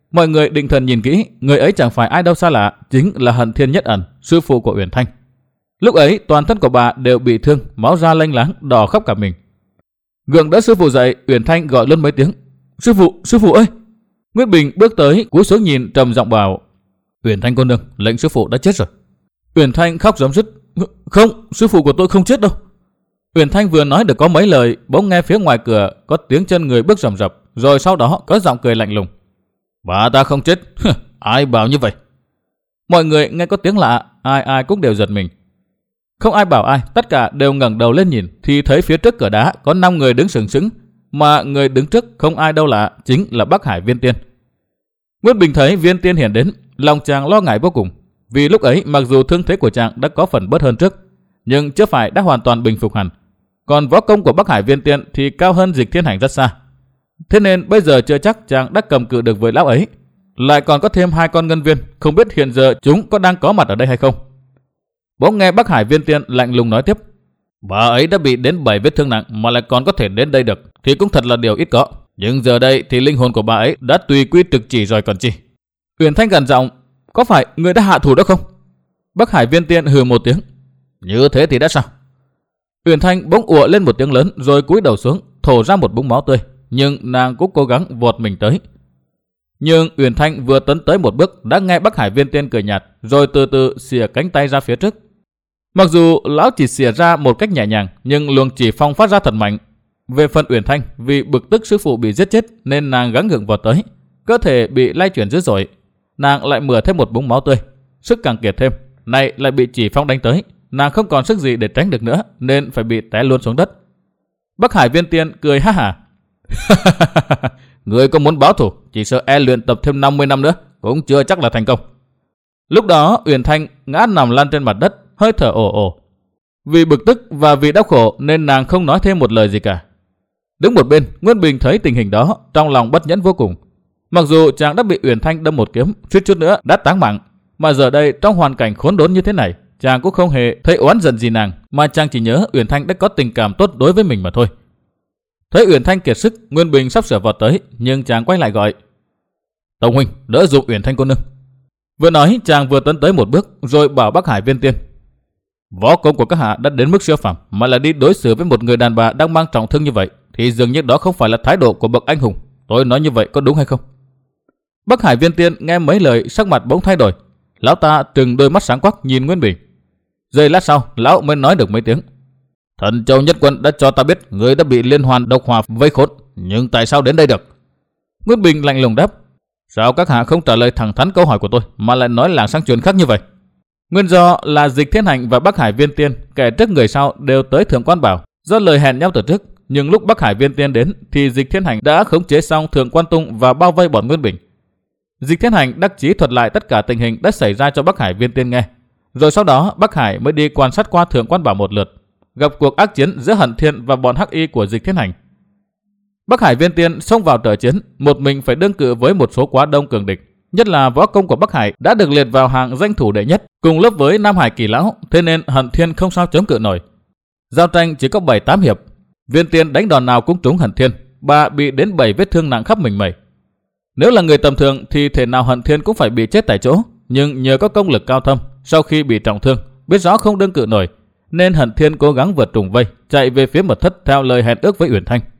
Mọi người định thần nhìn kỹ, người ấy chẳng phải ai đâu xa lạ, chính là Hận Thiên Nhất Ẩn, sư phụ của Uyển Thanh. Lúc ấy toàn thân của bà đều bị thương, máu da lênh láng, đỏ khắp cả mình. Gượng đỡ sư phụ dậy, Uyển Thanh gọi luôn mấy tiếng: "Sư phụ, sư phụ ơi!" Nguyễn Bình bước tới, cúi xuống nhìn, trầm giọng bảo: "Uyển Thanh cô nương, lệnh sư phụ đã chết rồi." Uyển Thanh khóc rống rứt: "Không, sư phụ của tôi không chết đâu." Uyển Thanh vừa nói được có mấy lời, bỗng nghe phía ngoài cửa có tiếng chân người bước rầm rập, rồi sau đó có giọng cười lạnh lùng: "Bà ta không chết, ai bảo như vậy?" Mọi người nghe có tiếng lạ, ai ai cũng đều giật mình. Không ai bảo ai, tất cả đều ngẩng đầu lên nhìn, thì thấy phía trước cửa đá có năm người đứng sừng sững, mà người đứng trước không ai đâu lạ, chính là Bắc Hải Viên Tiên. Nguyễn Bình thấy Viên Tiên hiện đến, lòng chàng lo ngại vô cùng, vì lúc ấy mặc dù thương thế của chàng đã có phần bớt hơn trước, nhưng chưa phải đã hoàn toàn bình phục hẳn. Còn võ công của Bắc Hải Viên Tiên thì cao hơn Dịch Thiên Hành rất xa. Thế nên bây giờ chưa chắc chàng đã cầm cự được với lão ấy. Lại còn có thêm hai con ngân viên, không biết hiện giờ chúng có đang có mặt ở đây hay không. Bỗng nghe Bắc Hải Viên Tiên lạnh lùng nói tiếp: "Bà ấy đã bị đến bảy vết thương nặng mà lại còn có thể đến đây được, thì cũng thật là điều ít có. Nhưng giờ đây thì linh hồn của bà ấy đã tùy quy trực chỉ rồi còn chi." Uyển Thanh gần giọng: "Có phải người đã hạ thủ đó không?" Bắc Hải Viên Tiên hừ một tiếng: "Như thế thì đã sao?" Uyển Thanh bỗng ùa lên một tiếng lớn, rồi cúi đầu xuống, thổ ra một búng máu tươi, nhưng nàng cũng cố gắng vọt mình tới. Nhưng Uyển Thanh vừa tấn tới một bước, đã nghe Bắc Hải Viên Tiên cười nhạt, rồi từ từ xìa cánh tay ra phía trước. Mặc dù lão chỉ xìa ra một cách nhẹ nhàng, nhưng luồng chỉ phong phát ra thật mạnh. Về phần Uyển Thanh, vì bực tức sư phụ bị giết chết nên nàng gắng gượng vọt tới, cơ thể bị lay chuyển dữ dội, nàng lại mửa thêm một búng máu tươi, sức càng kiệt thêm, nay lại bị chỉ phong đánh tới, nàng không còn sức gì để tránh được nữa, nên phải bị té luôn xuống đất. Bắc Hải Viên Tiên cười ha hả: "Người có muốn báo thù, chỉ sợ e luyện tập thêm năm mươi năm nữa cũng chưa chắc là thành công." Lúc đó Uyển Thanh ngã nằm lăn trên mặt đất, hơi thở ồ ồ. Vì bực tức và vì đau khổ nên nàng không nói thêm một lời gì cả. Đứng một bên, Nguyên Bình thấy tình hình đó, trong lòng bất nhẫn vô cùng. Mặc dù chàng đã bị Uyển Thanh đâm một kiếm, suýt chút nữa đã táng mạng, mà giờ đây trong hoàn cảnh khốn đốn như thế này, chàng cũng không hề thấy oán giận gì nàng, mà chàng chỉ nhớ Uyển Thanh đã có tình cảm tốt đối với mình mà thôi. Thấy Uyển Thanh kiệt sức, Nguyên Bình sắp sửa vọt tới, nhưng chàng quay lại gọi: "Tông huynh, đỡ giùm Uyển Thanh cô nương." Vừa nói chàng vừa tấn tới một bước, rồi bảo Bắc Hải Viên Tiên: "Võ công của các hạ đã đến mức siêu phàm, mà là đi đối xử với một người đàn bà đang mang trọng thương như vậy, thì dường như đó không phải là thái độ của bậc anh hùng. Tôi nói như vậy có đúng hay không?" Bắc Hải Viên Tiên nghe mấy lời, sắc mặt bỗng thay đổi, lão ta trừng đôi mắt sáng quắc nhìn Nguyên Bình. Giây lát sau, lão mới nói được mấy tiếng: "Thần Châu Nhất Quân đã cho ta biết người đã bị liên hoàn độc hỏa vây khốn, nhưng tại sao đến đây được?" Nguyên Bình lạnh lùng đáp: "Sao các hạ không trả lời thẳng thắn câu hỏi của tôi, mà lại nói làng sang chuyện khác như vậy?" Nguyên do là Dịch Thiên Hành và Bắc Hải Viên Tiên, kẻ trước người sau, đều tới Thượng Quan Bảo, do lời hẹn nhau từ trước. Nhưng lúc Bắc Hải Viên Tiên đến thì Dịch Thiên Hành đã khống chế xong Thượng Quan Tung và bao vây bọn Nguyên Bình. Dịch Thiên Hành đắc chí thuật lại tất cả tình hình đã xảy ra cho Bắc Hải Viên Tiên nghe. Rồi sau đó Bắc Hải mới đi quan sát qua Thượng Quan Bảo một lượt, gặp cuộc ác chiến giữa Hận Thiên và bọn Hắc Y của Dịch Thiên Hành. Bắc Hải Viên Tiên xông vào trở chiến, một mình phải đương cự với một số quá đông cường địch. Nhất là võ công của Bắc Hải đã được liệt vào hàng danh thủ đệ nhất, cùng lớp với Nam Hải Kỳ Lão, thế nên Hận Thiên không sao chống cự nổi. Giao tranh chỉ có bảy tám hiệp, Viên Tiên đánh đòn nào cũng trúng Hận Thiên, bà bị đến bảy vết thương nặng khắp mình mẩy. Nếu là người tầm thường thì thể nào Hận Thiên cũng phải bị chết tại chỗ, nhưng nhờ có công lực cao thâm, sau khi bị trọng thương, biết rõ không đương cự nổi, nên Hận Thiên cố gắng vượt trùng vây, chạy về phía mật thất theo lời hẹn ước với Uyển Thanh.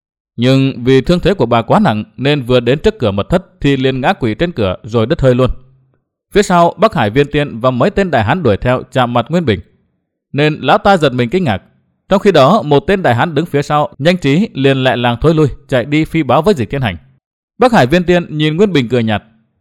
Nhưng vì thương thế của bà quá nặng nên vừa đến trước cửa mật thất thì liền ngã quỵ trên cửa rồi đứt hơi luôn. Phía sau Bắc Hải Viên Tiên và mấy tên đại hán đuổi theo chạm mặt Nguyên Bình, nên lão ta giật mình kinh ngạc. Trong khi đó một tên đại hán đứng phía sau nhanh trí liền lại làng thối lui, chạy đi phi báo với Dịch Thiên Hành. Bắc Hải Viên Tiên nhìn Nguyên Bình cười nhạt: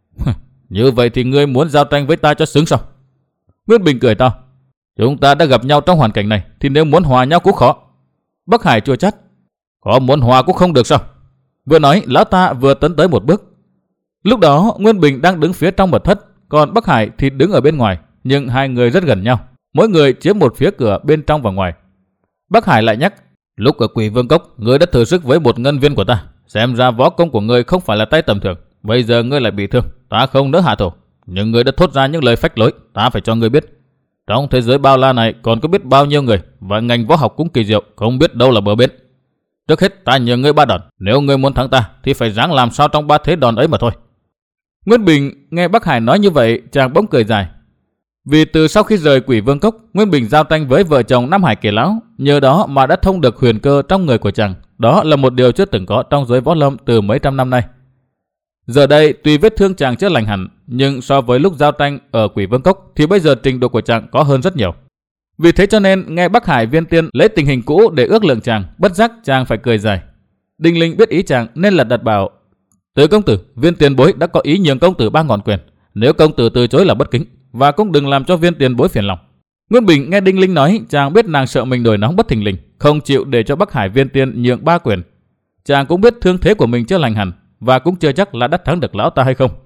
"Như vậy thì ngươi muốn giao tranh với ta cho sướng sao?" Nguyên Bình cười to: "Chúng ta đã gặp nhau trong hoàn cảnh này thì nếu muốn hòa nhau cũng khó." Bắc Hải chua chát: "Có muốn hòa cũng không được sao?" Vừa nói lão ta vừa tấn tới một bước. Lúc đó Nguyên Bình đang đứng phía trong mật thất, còn Bắc Hải thì đứng ở bên ngoài, nhưng hai người rất gần nhau, mỗi người chiếm một phía cửa bên trong và ngoài. Bắc Hải lại nhắc: "Lúc ở Quỷ Vương Cốc, ngươi đã thử sức với một ngân viên của ta, xem ra võ công của ngươi không phải là tay tầm thường. Bây giờ ngươi lại bị thương, ta không nỡ hạ thủ, nhưng ngươi đã thốt ra những lời phách lối, ta phải cho ngươi biết. Trong thế giới bao la này còn có biết bao nhiêu người, và ngành võ học cũng kỳ diệu, không biết đâu là bờ bến. Trước hết ta nhờ ngươi ba đòn, nếu ngươi muốn thắng ta thì phải ráng làm sao trong ba thế đòn ấy mà thôi." Nguyên Bình nghe Bắc Hải nói như vậy, chàng bỗng cười dài. Vì từ sau khi rời Quỷ Vương Cốc, Nguyên Bình giao tranh với vợ chồng Nam Hải Kỳ Lão, nhờ đó mà đã thông được huyền cơ trong người của chàng. Đó là một điều chưa từng có trong giới võ lâm từ mấy trăm năm nay. Giờ đây, tuy vết thương chàng chưa lành hẳn, nhưng so với lúc giao tranh ở Quỷ Vương Cốc thì bây giờ trình độ của chàng có hơn rất nhiều. Vì thế cho nên nghe Bắc Hải Viên Tiên lấy tình hình cũ để ước lượng chàng, bất giác chàng phải cười dài. Đinh Linh biết ý chàng nên lật đật bảo: Tứ công tử, Viên tiền bối đã có ý nhường công tử ba ngọn quyền. Nếu công tử từ chối là bất kính, và cũng đừng làm cho Viên tiền bối phiền lòng. Nguyên Bình nghe Đinh Linh nói, chàng biết nàng sợ mình nổi nóng bất thình lình, không chịu để cho Bắc Hải Viên Tiên nhượng ba quyền. Chàng cũng biết thương thế của mình chưa lành hẳn, và cũng chưa chắc là đã thắng được lão ta hay không.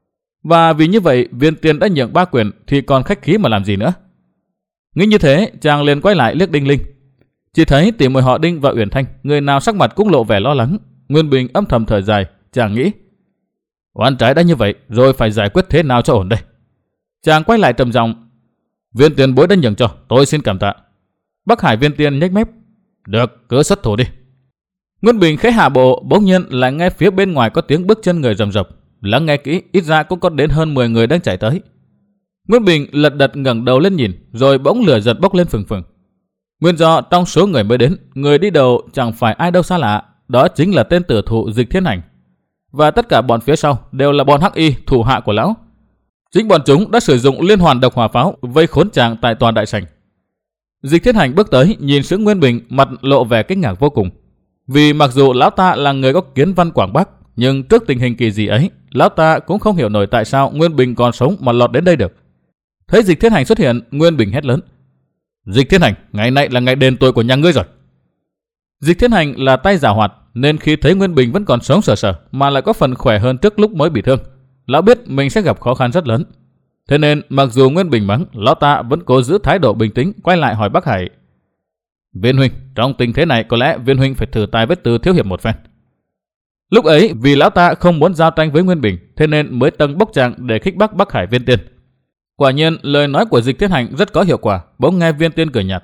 Và vì như vậy, Viên Tiên đã nhượng ba quyền thì còn khách khí mà làm gì nữa. Nghĩ như thế, chàng liền quay lại liếc Đinh Linh. Chỉ thấy tỷ muội họ Đinh và Uyển Thanh, người nào sắc mặt cũng lộ vẻ lo lắng. Nguyên Bình âm thầm thở dài, chàng nghĩ: oan trái đã như vậy, rồi phải giải quyết thế nào cho ổn đây. Chàng quay lại trầm giọng: Viên tiền bối đã nhường cho, tôi xin cảm tạ. Bắc Hải Viên Tiên nhếch mép: Được, cứ xuất thủ đi. Nguyên Bình khẽ hạ bộ, bỗng nhiên lại nghe phía bên ngoài có tiếng bước chân người rầm rập. Lắng nghe kỹ, ít ra cũng có đến hơn mười người đang chạy tới. Nguyên Bình lật đật ngẩng đầu lên nhìn, rồi bỗng lửa giật bốc lên phừng phừng. Nguyên do trong số người mới đến, người đi đầu chẳng phải ai đâu xa lạ, đó chính là tên tử thụ Dịch Thiên Hành. Và tất cả bọn phía sau đều là bọn hắc y thủ hạ của lão. Chính bọn chúng đã sử dụng liên hoàn độc hỏa pháo vây khốn chàng tại toàn đại sảnh. Dịch Thiên Hành bước tới, nhìn xuống Nguyên Bình, mặt lộ vẻ kinh ngạc vô cùng. Vì mặc dù lão ta là người có kiến văn quảng Bắc, nhưng trước tình hình kỳ dị ấy, lão ta cũng không hiểu nổi tại sao Nguyên Bình còn sống mà lọt đến đây được. Thấy Dịch Thiên Hành xuất hiện, Nguyên Bình hét lớn: Dịch Thiên Hành, ngày nay là ngày đền tội của nhà ngươi rồi. Dịch Thiên Hành là tay giảo hoạt, nên khi thấy Nguyên Bình vẫn còn sống sờ sờ mà lại có phần khỏe hơn trước lúc mới bị thương, lão biết mình sẽ gặp khó khăn rất lớn. Thế nên mặc dù Nguyên Bình mắng, lão ta vẫn cố giữ thái độ bình tĩnh, quay lại hỏi Bắc Hải: Viên huynh, trong tình thế này có lẽ Viên huynh phải thử tài với Từ thiếu hiệp một phen. Lúc ấy vì lão ta không muốn giao tranh với Nguyên Bình, thế nên mới tâng bốc chàng để khích bác Bắc Hải Viên Tiên. Quả nhiên lời nói của Dịch Thiên Hành rất có hiệu quả. Bỗng nghe Viên Tiên cười nhạt: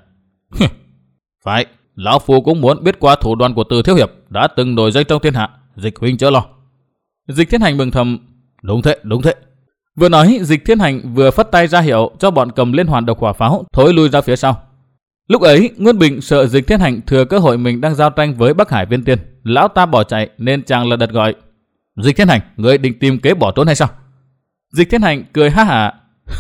Phải, lão phu cũng muốn biết qua thủ đoạn của Từ thiếu hiệp, đã từng nổi danh trong thiên hạ. Dịch huynh chớ lo. Dịch Thiên Hành mừng thầm: Đúng thế, đúng thế. Vừa nói, Dịch Thiên Hành vừa phất tay ra hiệu cho bọn cầm liên hoàn độc hỏa pháo thối lui ra phía sau. Lúc ấy Nguyên Bình sợ Dịch Thiên Hành thừa cơ hội mình đang giao tranh với Bắc Hải Viên Tiên, lão ta bỏ chạy, nên chàng lật đật gọi: Dịch Thiên Hành, ngươi định tìm kế bỏ trốn hay sao? Dịch Thiên Hành cười ha hả: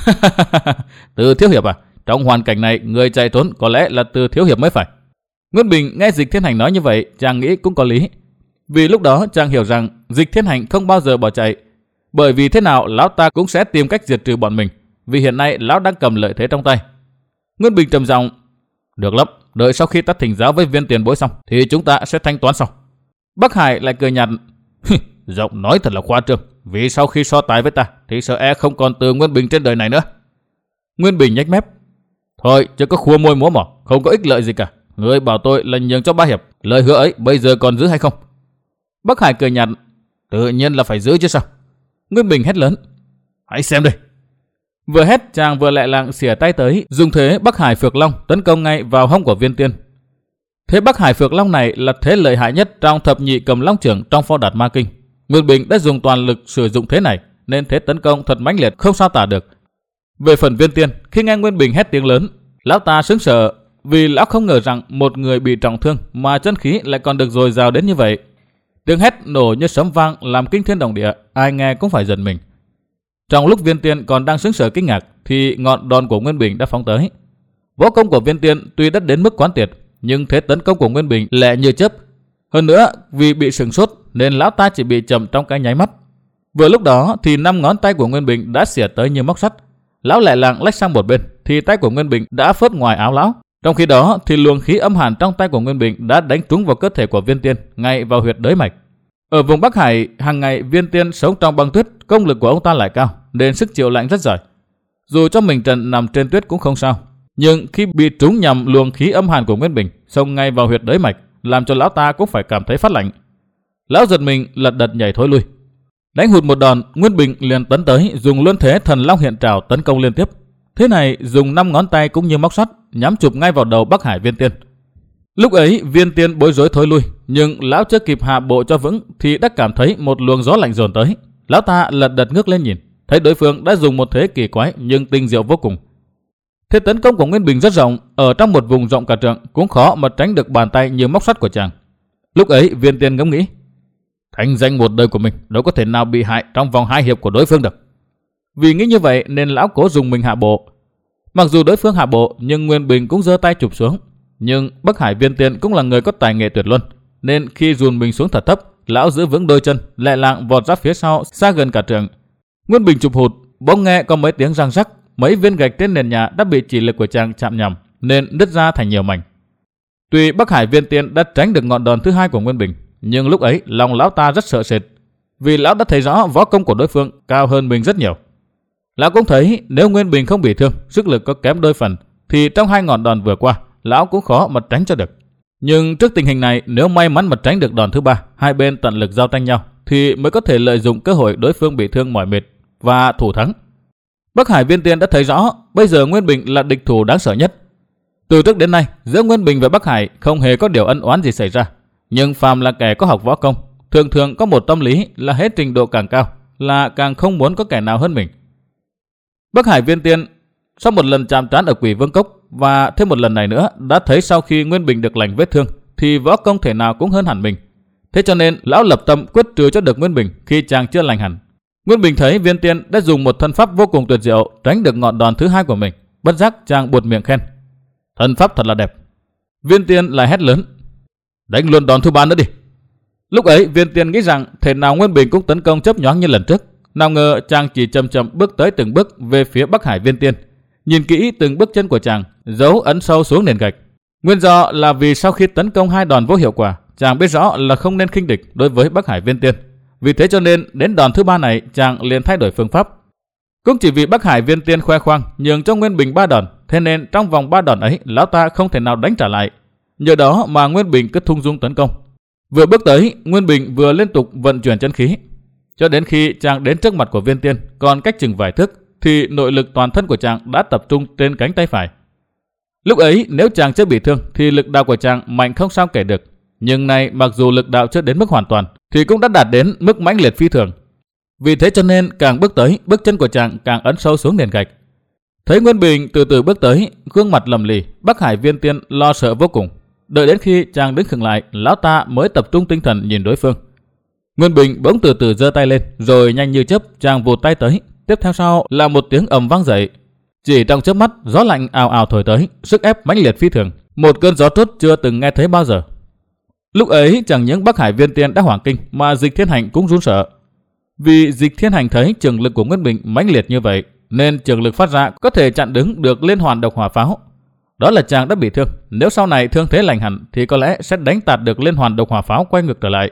Từ thiếu hiệp à, trong hoàn cảnh này người chạy trốn có lẽ là Từ thiếu hiệp mới phải. Nguyên Bình nghe Dịch Thiên Hành nói như vậy, chàng nghĩ cũng có lý. Vì lúc đó chàng hiểu rằng Dịch Thiên Hành không bao giờ bỏ chạy, bởi vì thế nào lão ta cũng sẽ tìm cách diệt trừ bọn mình, vì hiện nay lão đang cầm lợi thế trong tay. Nguyên Bình trầm giọng: Được lắm, đợi sau khi ta thỉnh giáo với Viên tiền bối xong thì chúng ta sẽ thanh toán sau. Bắc Hải lại cười nhạt: Giọng nói thật là khoa trương, vì sau khi so tài với ta thì sợ e không còn Từ Nguyên Bình trên đời này nữa. Nguyên Bình nhếch mép: Thôi chứ có khua môi múa mỏ, không có ích lợi gì cả. Ngươi bảo tôi là nhường cho ba hiệp, lời hứa ấy bây giờ còn giữ hay không? Bắc Hải cười nhạt: Tự nhiên là phải giữ chứ sao? Nguyên Bình hét lớn: Hãy xem đây. Vừa hét, chàng vừa lẹ lạng xỉa tay tới, dùng thế Bắc Hải Phược Long tấn công ngay vào hông của Viên Tiên. Thế Bắc Hải Phược Long này là thế lợi hại nhất trong thập nhị cầm long trưởng trong Phó Đạt Ma Kinh. Nguyên Bình đã dùng toàn lực sử dụng thế này, nên thế tấn công thật mãnh liệt không sao tả được. Về phần Viên Tiên, khi nghe Nguyên Bình hét tiếng lớn, lão ta sững sờ, vì lão không ngờ rằng một người bị trọng thương mà chân khí lại còn được dồi dào đến như vậy. Tiếng hét nổ như sấm vang làm kinh thiên động địa, ai nghe cũng phải giật mình. Trong lúc Viên Tiên còn đang sững sờ kinh ngạc, thì ngọn đòn của Nguyên Bình đã phóng tới. Võ công của Viên Tiên tuy đã đến mức quán tuyệt, nhưng thế tấn công của Nguyên Bình lẹ như chớp. Hơn nữa, vì bị sửng sốt nên lão ta chỉ bị chậm trong cái nháy mắt. Vừa lúc đó thì năm ngón tay của Nguyên Bình đã xỉa tới như móc sắt. Lão lẹ làng lách sang một bên, thì tay của Nguyên Bình đã phớt ngoài áo lão. Trong khi đó thì luồng khí âm hàn trong tay của Nguyên Bình đã đánh trúng vào cơ thể của Viên Tiên, ngay vào huyệt đới mạch. Ở vùng Bắc Hải, hàng ngày Viên Tiên sống trong băng tuyết, công lực của ông ta lại cao, nên sức chịu lạnh rất giỏi. Dù cho mình trần nằm trên tuyết cũng không sao, nhưng khi bị trúng nhầm luồng khí âm hàn của Nguyên Bình xông ngay vào huyệt đới mạch, làm cho lão ta cũng phải cảm thấy phát lạnh. Lão giật mình lật đật nhảy thối lui. Đánh hụt một đòn, Nguyên Bình liền tấn tới, dùng luân thế thần long hiện trảo tấn công liên tiếp. Thế này dùng năm ngón tay cũng như móc sắt, nhắm chụp ngay vào đầu Bắc Hải Viên Tiên. Lúc ấy Viên Tiên bối rối thối lui, nhưng lão chưa kịp hạ bộ cho vững thì đã cảm thấy một luồng gió lạnh dồn tới. lão ta lật đật ngước lên nhìn, thấy đối phương đã dùng một thế kỳ quái nhưng tinh diệu vô cùng. Thế tấn công của Nguyên Bình rất rộng, ở trong một vùng rộng cả trượng cũng khó mà tránh được bàn tay như móc sắt của chàng. Lúc ấy Viên Tiên ngẫm nghĩ, thanh danh một đời của mình đâu có thể nào bị hại trong vòng hai hiệp của đối phương được. Vì nghĩ như vậy nên lão cố dùng mình hạ bộ. Mặc dù đối phương hạ bộ nhưng Nguyên Bình cũng giơ tay chụp xuống. Nhưng Bắc Hải Viên Tiên cũng là người có tài nghệ tuyệt luân, nên khi dùn mình xuống thật thấp, lão giữ vững đôi chân, lẹ lạng vọt ra phía sau xa gần cả trượng. Nguyên Bình chụp hụt, bỗng nghe có mấy tiếng răng rắc, mấy viên gạch trên nền nhà đã bị chỉ lực của chàng chạm nhầm nên nứt ra thành nhiều mảnh. Tuy Bắc Hải Viên Tiên đã tránh được ngọn đòn thứ hai của Nguyên Bình, nhưng lúc ấy lòng lão ta rất sợ sệt, vì lão đã thấy rõ võ công của đối phương cao hơn mình rất nhiều. Lão cũng thấy nếu Nguyên Bình không bị thương, sức lực có kém đôi phần, thì trong hai ngọn đòn vừa qua, lão cũng khó mà tránh cho được. Nhưng trước tình hình này, nếu may mắn mà tránh được đòn thứ ba, hai bên tận lực giao tranh nhau, thì mới có thể lợi dụng cơ hội đối phương bị thương mỏi mệt và thủ thắng. Bắc Hải Viên Tiên đã thấy rõ, bây giờ Nguyên Bình là địch thủ đáng sợ nhất. Từ trước đến nay, giữa Nguyên Bình và Bắc Hải không hề có điều ân oán gì xảy ra. Nhưng phàm là kẻ có học võ công, thường thường có một tâm lý là hết trình độ càng cao, là càng không muốn có kẻ nào hơn mình. Bắc Hải Viên Tiên sau một lần chạm trán ở Quỷ Vương Cốc và thêm một lần này nữa đã thấy sau khi Nguyên Bình được lành vết thương thì võ công thể nào cũng hơn hẳn mình. Thế cho nên lão lập tâm quyết trừ cho được Nguyên Bình khi chàng chưa lành hẳn. Nguyên Bình thấy Viên Tiên đã dùng một thân pháp vô cùng tuyệt diệu tránh được ngọn đòn thứ hai của mình, bất giác chàng buột miệng khen: thân pháp thật là đẹp. Viên Tiên lại hét lớn: đánh luôn đòn thứ ba nữa đi. Lúc ấy Viên Tiên nghĩ rằng thể nào Nguyên Bình cũng tấn công chớp nhoáng như lần trước, nào ngờ chàng chỉ chậm chậm bước tới từng bước về phía Bắc Hải Viên Tiên. Nhìn kỹ từng bước chân của chàng, dấu ấn sâu xuống nền gạch. Nguyên do là vì sau khi tấn công hai đòn vô hiệu quả, chàng biết rõ là không nên khinh địch đối với Bắc Hải Viên Tiên. Vì thế cho nên đến đòn thứ ba này chàng liền thay đổi phương pháp. Cũng chỉ vì Bắc Hải Viên Tiên khoe khoang nhường cho Nguyên Bình ba đòn, thế nên trong vòng ba đòn ấy lão ta không thể nào đánh trả lại. Nhờ đó mà Nguyên Bình cứ thung dung tấn công. Vừa bước tới, Nguyên Bình vừa liên tục vận chuyển chân khí, cho đến khi chàng đến trước mặt của Viên Tiên còn cách chừng vài thước, thì nội lực toàn thân của chàng đã tập trung trên cánh tay phải. Lúc ấy nếu chàng chưa bị thương thì lực đạo của chàng mạnh không sao kể được, nhưng nay mặc dù lực đạo chưa đến mức hoàn toàn thì cũng đã đạt đến mức mãnh liệt phi thường. Vì thế cho nên càng bước tới, bước chân của chàng càng ấn sâu xuống nền gạch. Thấy Nguyên Bình từ từ bước tới, gương mặt lầm lì, Bắc Hải Viên Tiên lo sợ vô cùng. Đợi đến khi chàng đứng khựng lại, lão ta mới tập trung tinh thần nhìn đối phương. Nguyên Bình bỗng từ từ giơ tay lên, rồi nhanh như chớp chàng vụt tay tới. Tiếp theo sau là một tiếng ầm vang dậy. Chỉ trong chớp mắt, gió lạnh ào ào thổi tới, sức ép mãnh liệt phi thường, một cơn gió trút chưa từng nghe thấy bao giờ. Lúc ấy chẳng những Bắc Hải Viên Tiên đã hoảng kinh, mà Dịch Thiên Hành cũng run sợ. Vì Dịch Thiên Hành thấy trường lực của Nguyên Bình mãnh liệt như vậy, nên trường lực phát ra có thể chặn đứng được liên hoàn độc hỏa pháo. Đó là chàng đã bị thương, nếu sau này thương thế lành hẳn thì có lẽ sẽ đánh tạt được liên hoàn độc hỏa pháo quay ngược trở lại.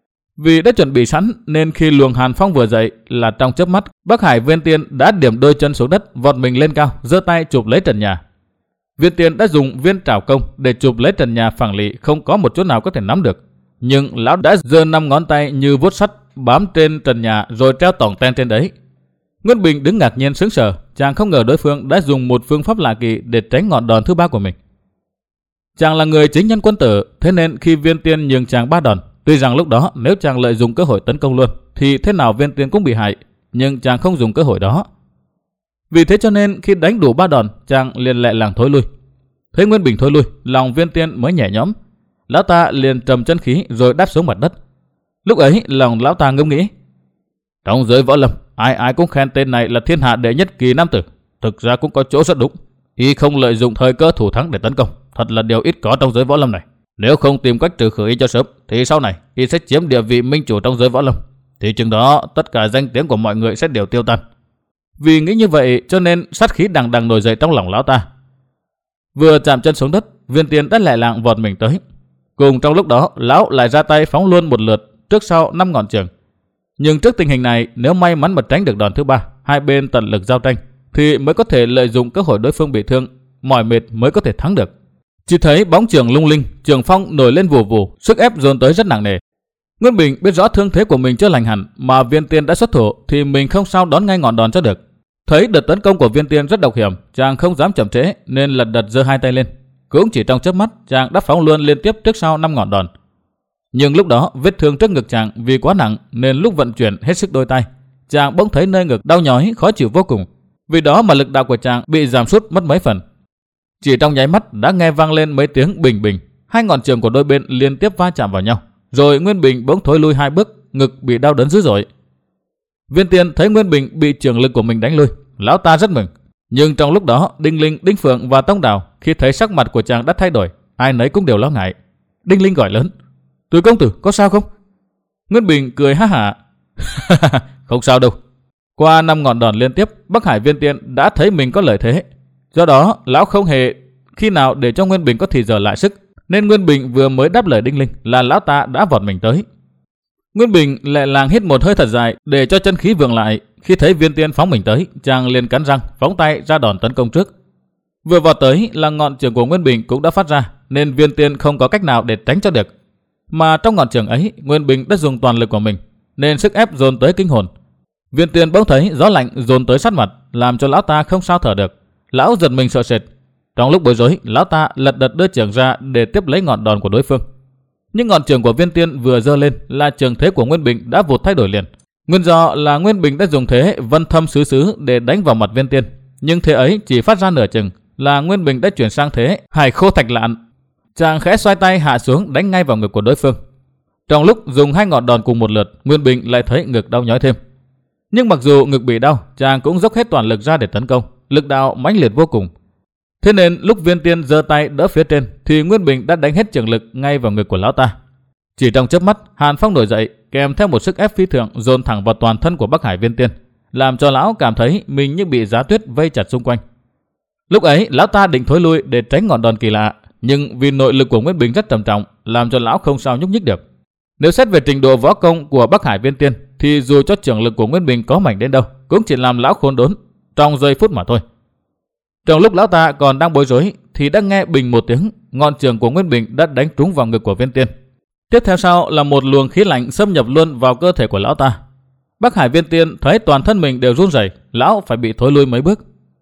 Vì đã chuẩn bị sẵn nên khi luồng hàn phong vừa dậy là trong chớp mắt, Bắc Hải Viên Tiên đã điểm đôi chân xuống đất, vọt mình lên cao, giơ tay chụp lấy trần nhà. Viên Tiên đã dùng viên trảo công để chụp lấy trần nhà phẳng lì, không có một chỗ nào có thể nắm được. Nhưng lão đã giơ năm ngón tay như vuốt sắt bám trên trần nhà rồi treo tỏng ten trên đấy. Nguyên Bình đứng ngạc nhiên sững sờ, chàng không ngờ đối phương đã dùng một phương pháp lạ kỳ để tránh ngọn đòn thứ ba của mình. Chàng là người chính nhân quân tử, thế nên khi Viên Tiên nhường chàng ba đòn, tuy rằng lúc đó nếu chàng lợi dụng cơ hội tấn công luôn thì thế nào Viên Tiên cũng bị hại, nhưng chàng không dùng cơ hội đó. Vì thế cho nên khi đánh đủ ba đòn, chàng liền lẹ làng thối lui. Thấy Nguyên Bình thối lui, lòng Viên Tiên mới nhẹ nhõm. Lão ta liền trầm chân khí rồi đáp xuống mặt đất. Lúc ấy lòng lão ta ngẫm nghĩ, trong giới võ lâm ai ai cũng khen tên này là thiên hạ đệ nhất kỳ nam tử. Thực ra cũng có chỗ rất đúng, y không lợi dụng thời cơ thủ thắng để tấn công, thật là điều ít có trong giới võ lâm này. Nếu không tìm cách trừ khử y cho sớm thì sau này y sẽ chiếm địa vị minh chủ trong giới võ lâm, thì chừng đó tất cả danh tiếng của mọi người sẽ đều tiêu tan. Vì nghĩ như vậy cho nên sát khí đằng đằng nổi dậy trong lòng lão ta. Vừa chạm chân xuống đất, Viên Tiên đã lẹ làng vọt mình tới. Cùng trong lúc đó lão lại ra tay phóng luôn một lượt trước sau năm ngọn trường. Nhưng trước tình hình này, nếu may mắn mà tránh được đòn thứ ba, hai bên tận lực giao tranh thì mới có thể lợi dụng cơ hội đối phương bị thương mỏi mệt mới có thể thắng được. Chỉ thấy bóng trường lung linh, trường phong nổi lên vù vù, sức ép dồn tới rất nặng nề. Nguyên Bình biết rõ thương thế của mình chưa lành hẳn, mà Viên Tiên đã xuất thủ thì mình không sao đón ngay ngọn đòn cho được. Thấy đợt tấn công của Viên Tiên rất độc hiểm, chàng không dám chậm trễ nên lật đật giơ hai tay lên. Cũng chỉ trong chớp mắt, chàng đã phóng luôn liên tiếp trước sau năm ngọn đòn. Nhưng lúc đó vết thương trước ngực chàng vì quá nặng nên lúc vận chuyển hết sức đôi tay, chàng bỗng thấy nơi ngực đau nhói khó chịu vô cùng. Vì đó mà lực đạo của chàng bị giảm sút mất mấy phần. Chỉ trong nháy mắt đã nghe vang lên mấy tiếng bình bình, hai ngọn trường của đôi bên liên tiếp va chạm vào nhau, rồi Nguyên Bình bỗng thối lui hai bước, ngực bị đau đớn dữ dội. Viên Tiên thấy Nguyên Bình bị trường lực của mình đánh lui, lão ta rất mừng. Nhưng trong lúc đó, Đinh Linh, Đinh Phượng và Tông Đào khi thấy sắc mặt của chàng đã thay đổi, ai nấy cũng đều lo ngại. Đinh Linh gọi lớn: "Từ công tử, có sao không?" Nguyên Bình cười ha hả: "Không sao đâu." Qua năm ngọn đòn liên tiếp, Bắc Hải Viên Tiên đã thấy mình có lợi thế. Do đó, lão không hề khi nào để cho Nguyên Bình có thì giờ lại sức, nên Nguyên Bình vừa mới đáp lời Đinh Linh là lão ta đã vọt mình tới. Nguyên Bình lại làng hít một hơi thật dài để cho chân khí vượng lại. Khi thấy Viên Tiên phóng mình tới, chàng liền cắn răng phóng tay ra đòn tấn công trước. Vừa vọt tới là ngọn trường của Nguyên Bình cũng đã phát ra, nên Viên Tiên không có cách nào để tránh cho được. Mà trong ngọn trường ấy, Nguyên Bình đã dùng toàn lực của mình, nên sức ép dồn tới kinh hồn. Viên Tiên bỗng thấy gió lạnh dồn tới sát mặt, làm cho lão ta không sao thở được. Lão giật mình sợ sệt. Trong lúc bối rối, lão ta lật đật đưa trường ra để tiếp lấy ngọn đòn của đối phương. Nhưng ngọn trường của Viên Tiên vừa giơ lên là trường thế của Nguyên Bình đã vụt thay đổi liền. Nguyên do là Nguyên Bình đã dùng thế vân thâm xứ xứ để đánh vào mặt Viên Tiên, nhưng thế ấy chỉ phát ra nửa chừng là Nguyên Bình đã chuyển sang thế hải khô thạch lạn. Chàng khẽ xoay tay hạ xuống đánh ngay vào ngực của đối phương. Trong lúc dùng hai ngọn đòn cùng một lượt, Nguyên Bình lại thấy ngực đau nhói thêm. Nhưng mặc dù ngực bị đau, chàng cũng dốc hết toàn lực ra để tấn công, lực đạo mãnh liệt vô cùng. Thế nên lúc Viên Tiên giơ tay đỡ phía trên thì Nguyên Bình đã đánh hết trường lực ngay vào ngực của lão ta. Chỉ trong chớp mắt, hàn phong nổi dậy, kèm theo một sức ép phi thường dồn thẳng vào toàn thân của Bắc Hải Viên Tiên, làm cho lão cảm thấy mình như bị giá tuyết vây chặt xung quanh. Lúc ấy, lão ta định thối lui để tránh ngọn đòn kỳ lạ, nhưng vì nội lực của Nguyên Bình rất trầm trọng, làm cho lão không sao nhúc nhích được. Nếu xét về trình độ võ công của Bắc Hải Viên Tiên, thì dù cho trường lực của Nguyên Bình có mạnh đến đâu, cũng chỉ làm lão khốn đốn trong giây phút mà thôi. Trong lúc lão ta còn đang bối rối, thì đã nghe bình một tiếng, ngọn trường của Nguyên Bình đã đánh trúng vào ngực của Viên Tiên. Tiếp theo sau là một luồng khí lạnh xâm nhập luôn vào cơ thể của lão ta. Bắc Hải Viên Tiên thấy toàn thân mình đều run rẩy, lão phải bị thối lui mấy bước.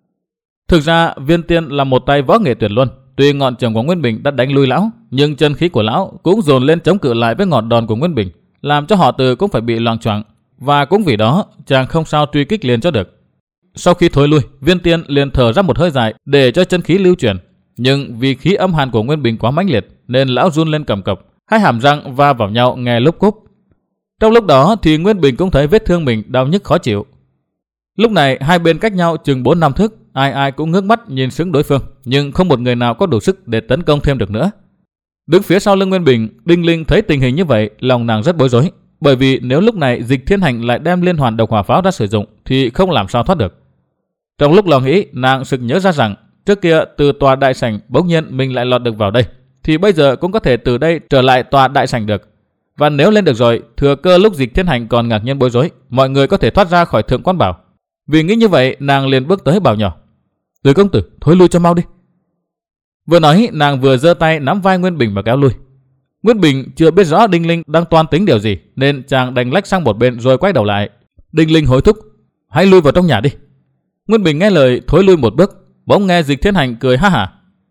Thực ra Viên Tiên là một tay võ nghệ tuyệt luân, tuy ngọn trường của Nguyên Bình đã đánh lui lão, nhưng chân khí của lão cũng dồn lên chống cự lại với ngọn đòn của Nguyên Bình, làm cho họ Từ cũng phải bị loạng choạng, và cũng vì đó chàng không sao truy kích liền cho được. Sau khi thối lui, Viên Tiên liền thở ra một hơi dài để cho chân khí lưu chuyển, nhưng vì khí âm hàn của Nguyên Bình quá mãnh liệt nên lão run lên cầm cập, hai hàm răng va vào nhau nghe lúp cúp. Trong lúc đó thì Nguyên Bình cũng thấy vết thương mình đau nhức khó chịu. Lúc này hai bên cách nhau chừng bốn năm thước, ai ai cũng ngước mắt nhìn sững đối phương, nhưng không một người nào có đủ sức để tấn công thêm được nữa. Đứng phía sau lưng Nguyên Bình, Đinh Linh thấy tình hình như vậy, lòng nàng rất bối rối, bởi vì nếu lúc này Dịch Thiên Hành lại đem liên hoàn độc hỏa pháo ra sử dụng thì không làm sao thoát được. Trong lúc lo nghĩ, nàng sực nhớ ra rằng trước kia từ tòa đại sảnh bỗng nhiên mình lại lọt được vào đây, thì bây giờ cũng có thể từ đây trở lại tòa đại sảnh được. Và nếu lên được rồi, thừa cơ lúc Dịch Thiên Hành còn ngạc nhiên bối rối, mọi người có thể thoát ra khỏi Thượng Quan Bảo. Vì nghĩ như vậy, nàng liền bước tới bảo nhỏ: "Từ công tử, thối lui cho mau đi." Vừa nói, nàng vừa giơ tay nắm vai Nguyên Bình mà kéo lui. Nguyên Bình chưa biết rõ Đinh Linh đang toan tính điều gì, nên chàng đành lách sang một bên rồi quay đầu lại. Đinh Linh hối thúc: "Hãy lui vào trong nhà đi." Nguyên Bình nghe lời thối lui một bước, bỗng nghe Dịch Thiên Hành cười ha hả: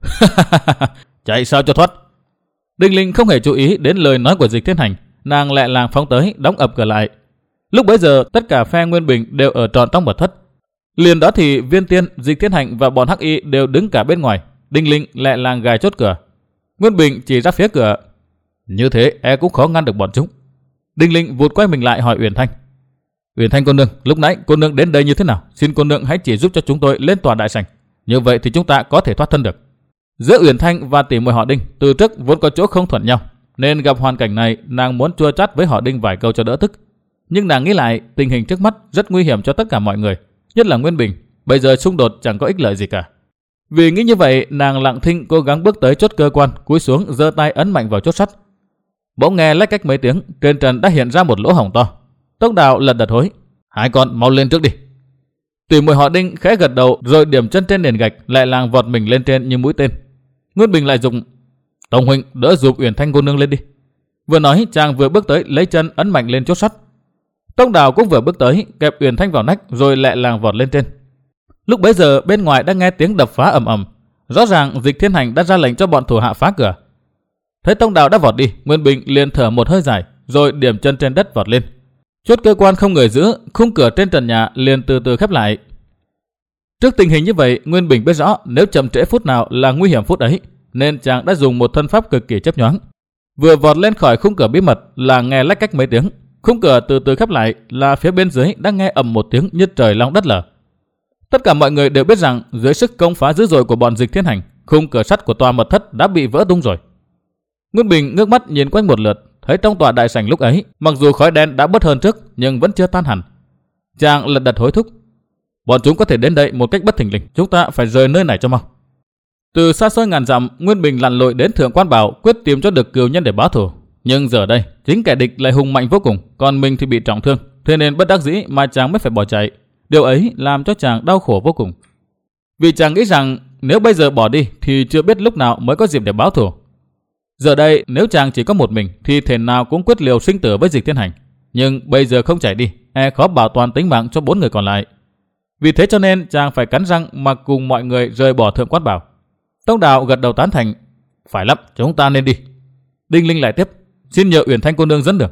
"Chạy sao cho thoát." Đinh Linh không hề chú ý đến lời nói của Dịch Thiên Hành, nàng lẹ làng phóng tới đóng ập cửa lại. Lúc bấy giờ tất cả phe Nguyên Bình đều ở trọn trong mật thất. Liền đó thì Viên Tiên, Dịch Thiên Hành và bọn Hắc Y đều đứng cả bên ngoài. Đinh Linh lẹ làng gài chốt cửa. Nguyên Bình chỉ ra phía cửa: "Như thế e cũng khó ngăn được bọn chúng." Đinh Linh vụt quay mình lại hỏi Uyển Thanh: "Uyển Thanh cô nương, lúc nãy cô nương đến đây như thế nào? Xin cô nương hãy chỉ giúp cho chúng tôi lên tòa đại sảnh, như vậy thì chúng ta có thể thoát thân được." Giữa Uyển Thanh và tỷ muội họ Đinh từ trước vốn có chỗ không thuận nhau, nên gặp hoàn cảnh này nàng muốn chua chát với họ Đinh vài câu cho đỡ tức. Nhưng nàng nghĩ lại tình hình trước mắt rất nguy hiểm cho tất cả mọi người, nhất là Nguyên Bình. Bây giờ xung đột chẳng có ích lợi gì cả. Vì nghĩ như vậy, nàng lặng thinh cố gắng bước tới chốt cơ quan, cúi xuống giơ tay ấn mạnh vào chốt sắt. Bỗng nghe lách cách mấy tiếng, trên trần đã hiện ra một lỗ hổng to. Tốc Đào lật đật hối: "Hai con mau lên trước đi." Tỷ muội họ Đinh khẽ gật đầu rồi điểm chân trên nền gạch, lại làng vọt mình lên trên như mũi tên. Nguyên Bình lại dùng: "Tổng huynh đỡ giúp Uyển Thanh cô nương lên đi." Vừa nói, chàng vừa bước tới lấy chân ấn mạnh lên chốt sắt. Tông Đào cũng vừa bước tới kẹp Uyển Thanh vào nách rồi lẹ làng vọt lên trên. Lúc bấy giờ bên ngoài đã nghe tiếng đập phá ầm ầm, rõ ràng Dịch Thiên Hành đã ra lệnh cho bọn thủ hạ phá cửa. Thấy Tông Đào đã vọt đi, Nguyên Bình liền thở một hơi dài rồi điểm chân trên đất vọt lên. Chốt cơ quan không người giữ, khung cửa trên trần nhà liền từ từ khép lại. Trước tình hình như vậy, Nguyên Bình biết rõ nếu chậm trễ phút nào là nguy hiểm phút ấy, nên chàng đã dùng một thân pháp cực kỳ chớp nhoáng. Vừa vọt lên khỏi khung cửa bí mật là nghe lách cách mấy tiếng, khung cửa từ từ khép lại là phía bên dưới đã nghe ầm một tiếng như trời long đất lở. Tất cả mọi người đều biết rằng dưới sức công phá dữ dội của bọn Dịch Thiên Hành, khung cửa sắt của tòa mật thất đã bị vỡ tung rồi. Nguyên Bình ngước mắt nhìn quanh một lượt, thấy trong tòa đại sảnh lúc ấy, mặc dù khói đen đã bớt hơn trước nhưng vẫn chưa tan hẳn. Chàng lật đật hối thúc: bọn chúng có thể đến đây một cách bất thình lình, chúng ta phải rời nơi này cho mau. Từ xa xôi ngàn dặm, Nguyên Bình lặn lội đến Thượng Quan Bảo quyết tìm cho được cừu nhân để báo thù. Nhưng giờ đây, chính kẻ địch lại hùng mạnh vô cùng, còn mình thì bị trọng thương, thế nên bất đắc dĩ mà chàng mới phải bỏ chạy. Điều ấy làm cho chàng đau khổ vô cùng. Vì chàng nghĩ rằng nếu bây giờ bỏ đi thì chưa biết lúc nào mới có dịp để báo thù. Giờ đây nếu chàng chỉ có một mình thì thể nào cũng quyết liều sinh tử với Dịch Thiên Hành. Nhưng bây giờ không chạy đi, e khó bảo toàn tính mạng cho bốn người còn lại. Vì thế cho nên chàng phải cắn răng mà cùng mọi người rời bỏ Thượng Quan Bảo. Tông Đạo gật đầu tán thành: phải lắm, chúng ta nên đi. Đinh Linh lại tiếp: xin nhờ Uyển Thanh cô nương dẫn đường.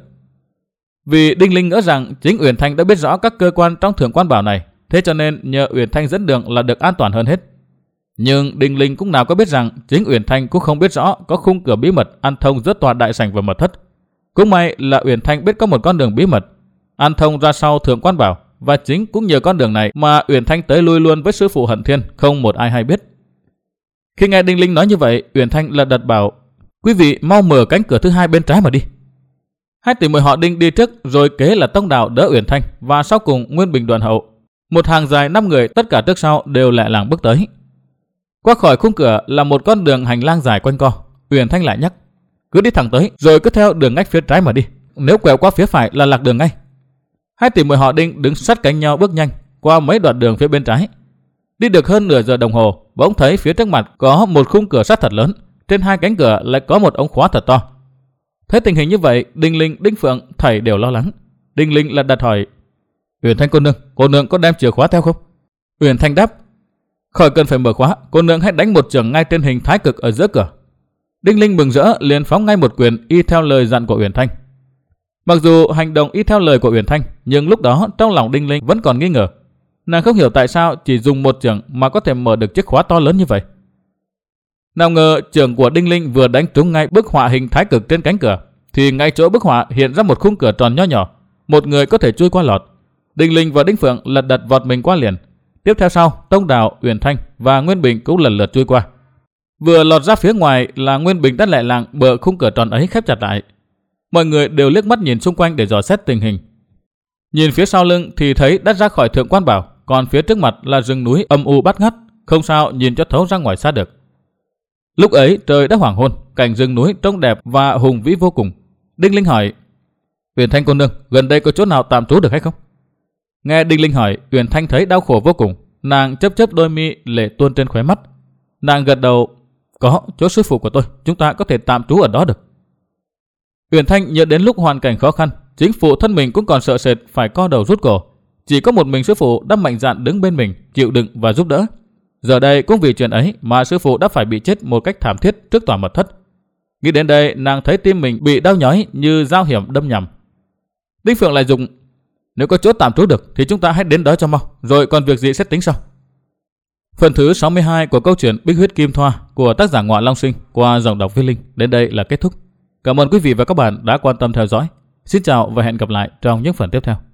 Vì Đinh Linh ngỡ rằng chính Uyển Thanh đã biết rõ các cơ quan trong Thượng Quan Bảo này, thế cho nên nhờ Uyển Thanh dẫn đường là được an toàn hơn hết. Nhưng Đinh Linh cũng nào có biết rằng chính Uyển Thanh cũng không biết rõ có khung cửa bí mật ăn thông giữa tòa đại sảnh và mật thất. Cũng may là Uyển Thanh biết có một con đường bí mật ăn thông ra sau Thượng Quan Bảo, và chính cũng nhờ con đường này mà Uyển Thanh tới lui luôn với sư phụ Hận Thiên, không một ai hay biết. Khi nghe Đinh Linh nói như vậy, Uyển Thanh lật đật bảo: quý vị mau mở cánh cửa thứ hai bên trái mà đi. Hai tỷ muội họ Đinh đi trước, rồi kế là Tông Đạo đỡ Uyển Thanh, và sau cùng Nguyên Bình đoàn hậu. Một hàng dài năm người tất cả trước sau đều lẹ làng bước tới. Qua khỏi khung cửa là một con đường hành lang dài quanh co. Uyển Thanh lại nhắc: cứ đi thẳng tới, rồi cứ theo đường ngách phía trái mà đi. Nếu quẹo qua phía phải là lạc đường ngay. Hai tỷ muội họ Đinh đứng sát cánh nhau bước nhanh qua mấy đoạn đường phía bên trái. Đi được hơn nửa giờ đồng hồ, bỗng thấy phía trước mặt có một khung cửa sắt thật lớn, trên hai cánh cửa lại có một ống khóa thật to. Thấy tình hình như vậy, Đinh Linh, Đinh Phượng thảy đều lo lắng. Đinh Linh lật đật hỏi: Uyển Thanh cô nương, cô nương có đem chìa khóa theo không? Uyển Thanh đáp: khỏi cần phải mở khóa, cô nương hãy đánh một chưởng ngay trên hình thái cực ở giữa cửa. Đinh Linh mừng rỡ liền phóng ngay một quyền y theo lời dặn của Uyển Thanh. Mặc dù hành động y theo lời của Uyển Thanh, nhưng lúc đó trong lòng Đinh Linh vẫn còn nghi ngờ. Nàng không hiểu tại sao chỉ dùng một chưởng mà có thể mở được chiếc khóa to lớn như vậy. Nào ngờ chưởng của Đinh Linh vừa đánh trúng ngay bức họa hình thái cực trên cánh cửa, thì ngay chỗ bức họa hiện ra một khung cửa tròn nho nhỏ, một người có thể chui qua lọt. Đinh Linh và Đinh Phượng lật đật vọt mình qua liền. Tiếp theo sau, Tông Đạo, Uyển Thanh và Nguyên Bình cũng lần lượt chui qua. Vừa lọt ra phía ngoài là Nguyên Bình đã lẹ làng bờ khung cửa tròn ấy khép chặt lại. Mọi người đều liếc mắt nhìn xung quanh để dò xét tình hình. Nhìn phía sau lưng thì thấy đã ra khỏi Thượng Quan Bảo, còn phía trước mặt là rừng núi âm u bát ngát, không sao nhìn cho thấu ra ngoài xa được. Lúc ấy trời đã hoàng hôn, cảnh rừng núi trông đẹp và hùng vĩ vô cùng. Đinh Linh hỏi: Uyển Thanh cô nương, gần đây có chỗ nào tạm trú được hay không? Nghe Đinh Linh hỏi, Uyển Thanh thấy đau khổ vô cùng, nàng chớp chớp đôi mi lệ tuôn trên khóe mắt. Nàng gật đầu: có, chỗ sư phụ của tôi, chúng ta có thể tạm trú ở đó được. Uyển Thanh nhớ đến lúc hoàn cảnh khó khăn, chính phụ thân mình cũng còn sợ sệt phải co đầu rút cổ, chỉ có một mình sư phụ đã mạnh dạn đứng bên mình, chịu đựng và giúp đỡ. Giờ đây cũng vì chuyện ấy mà sư phụ đã phải bị chết một cách thảm thiết trước tòa mật thất. Nghĩ đến đây, nàng thấy tim mình bị đau nhói như dao hiểm đâm nhằm. Đinh Phượng lại dùng: nếu có chỗ tạm trú được thì chúng ta hãy đến đó cho mau, rồi còn việc gì sẽ tính sau. Phần thứ sáu mươi hai của câu chuyện Bích Huyết Kim Thoa của tác giả Ngọa Long Sinh qua giọng đọc Viết Linh đến đây là kết thúc. Cảm ơn quý vị và các bạn đã quan tâm theo dõi. Xin chào và hẹn gặp lại trong những phần tiếp theo.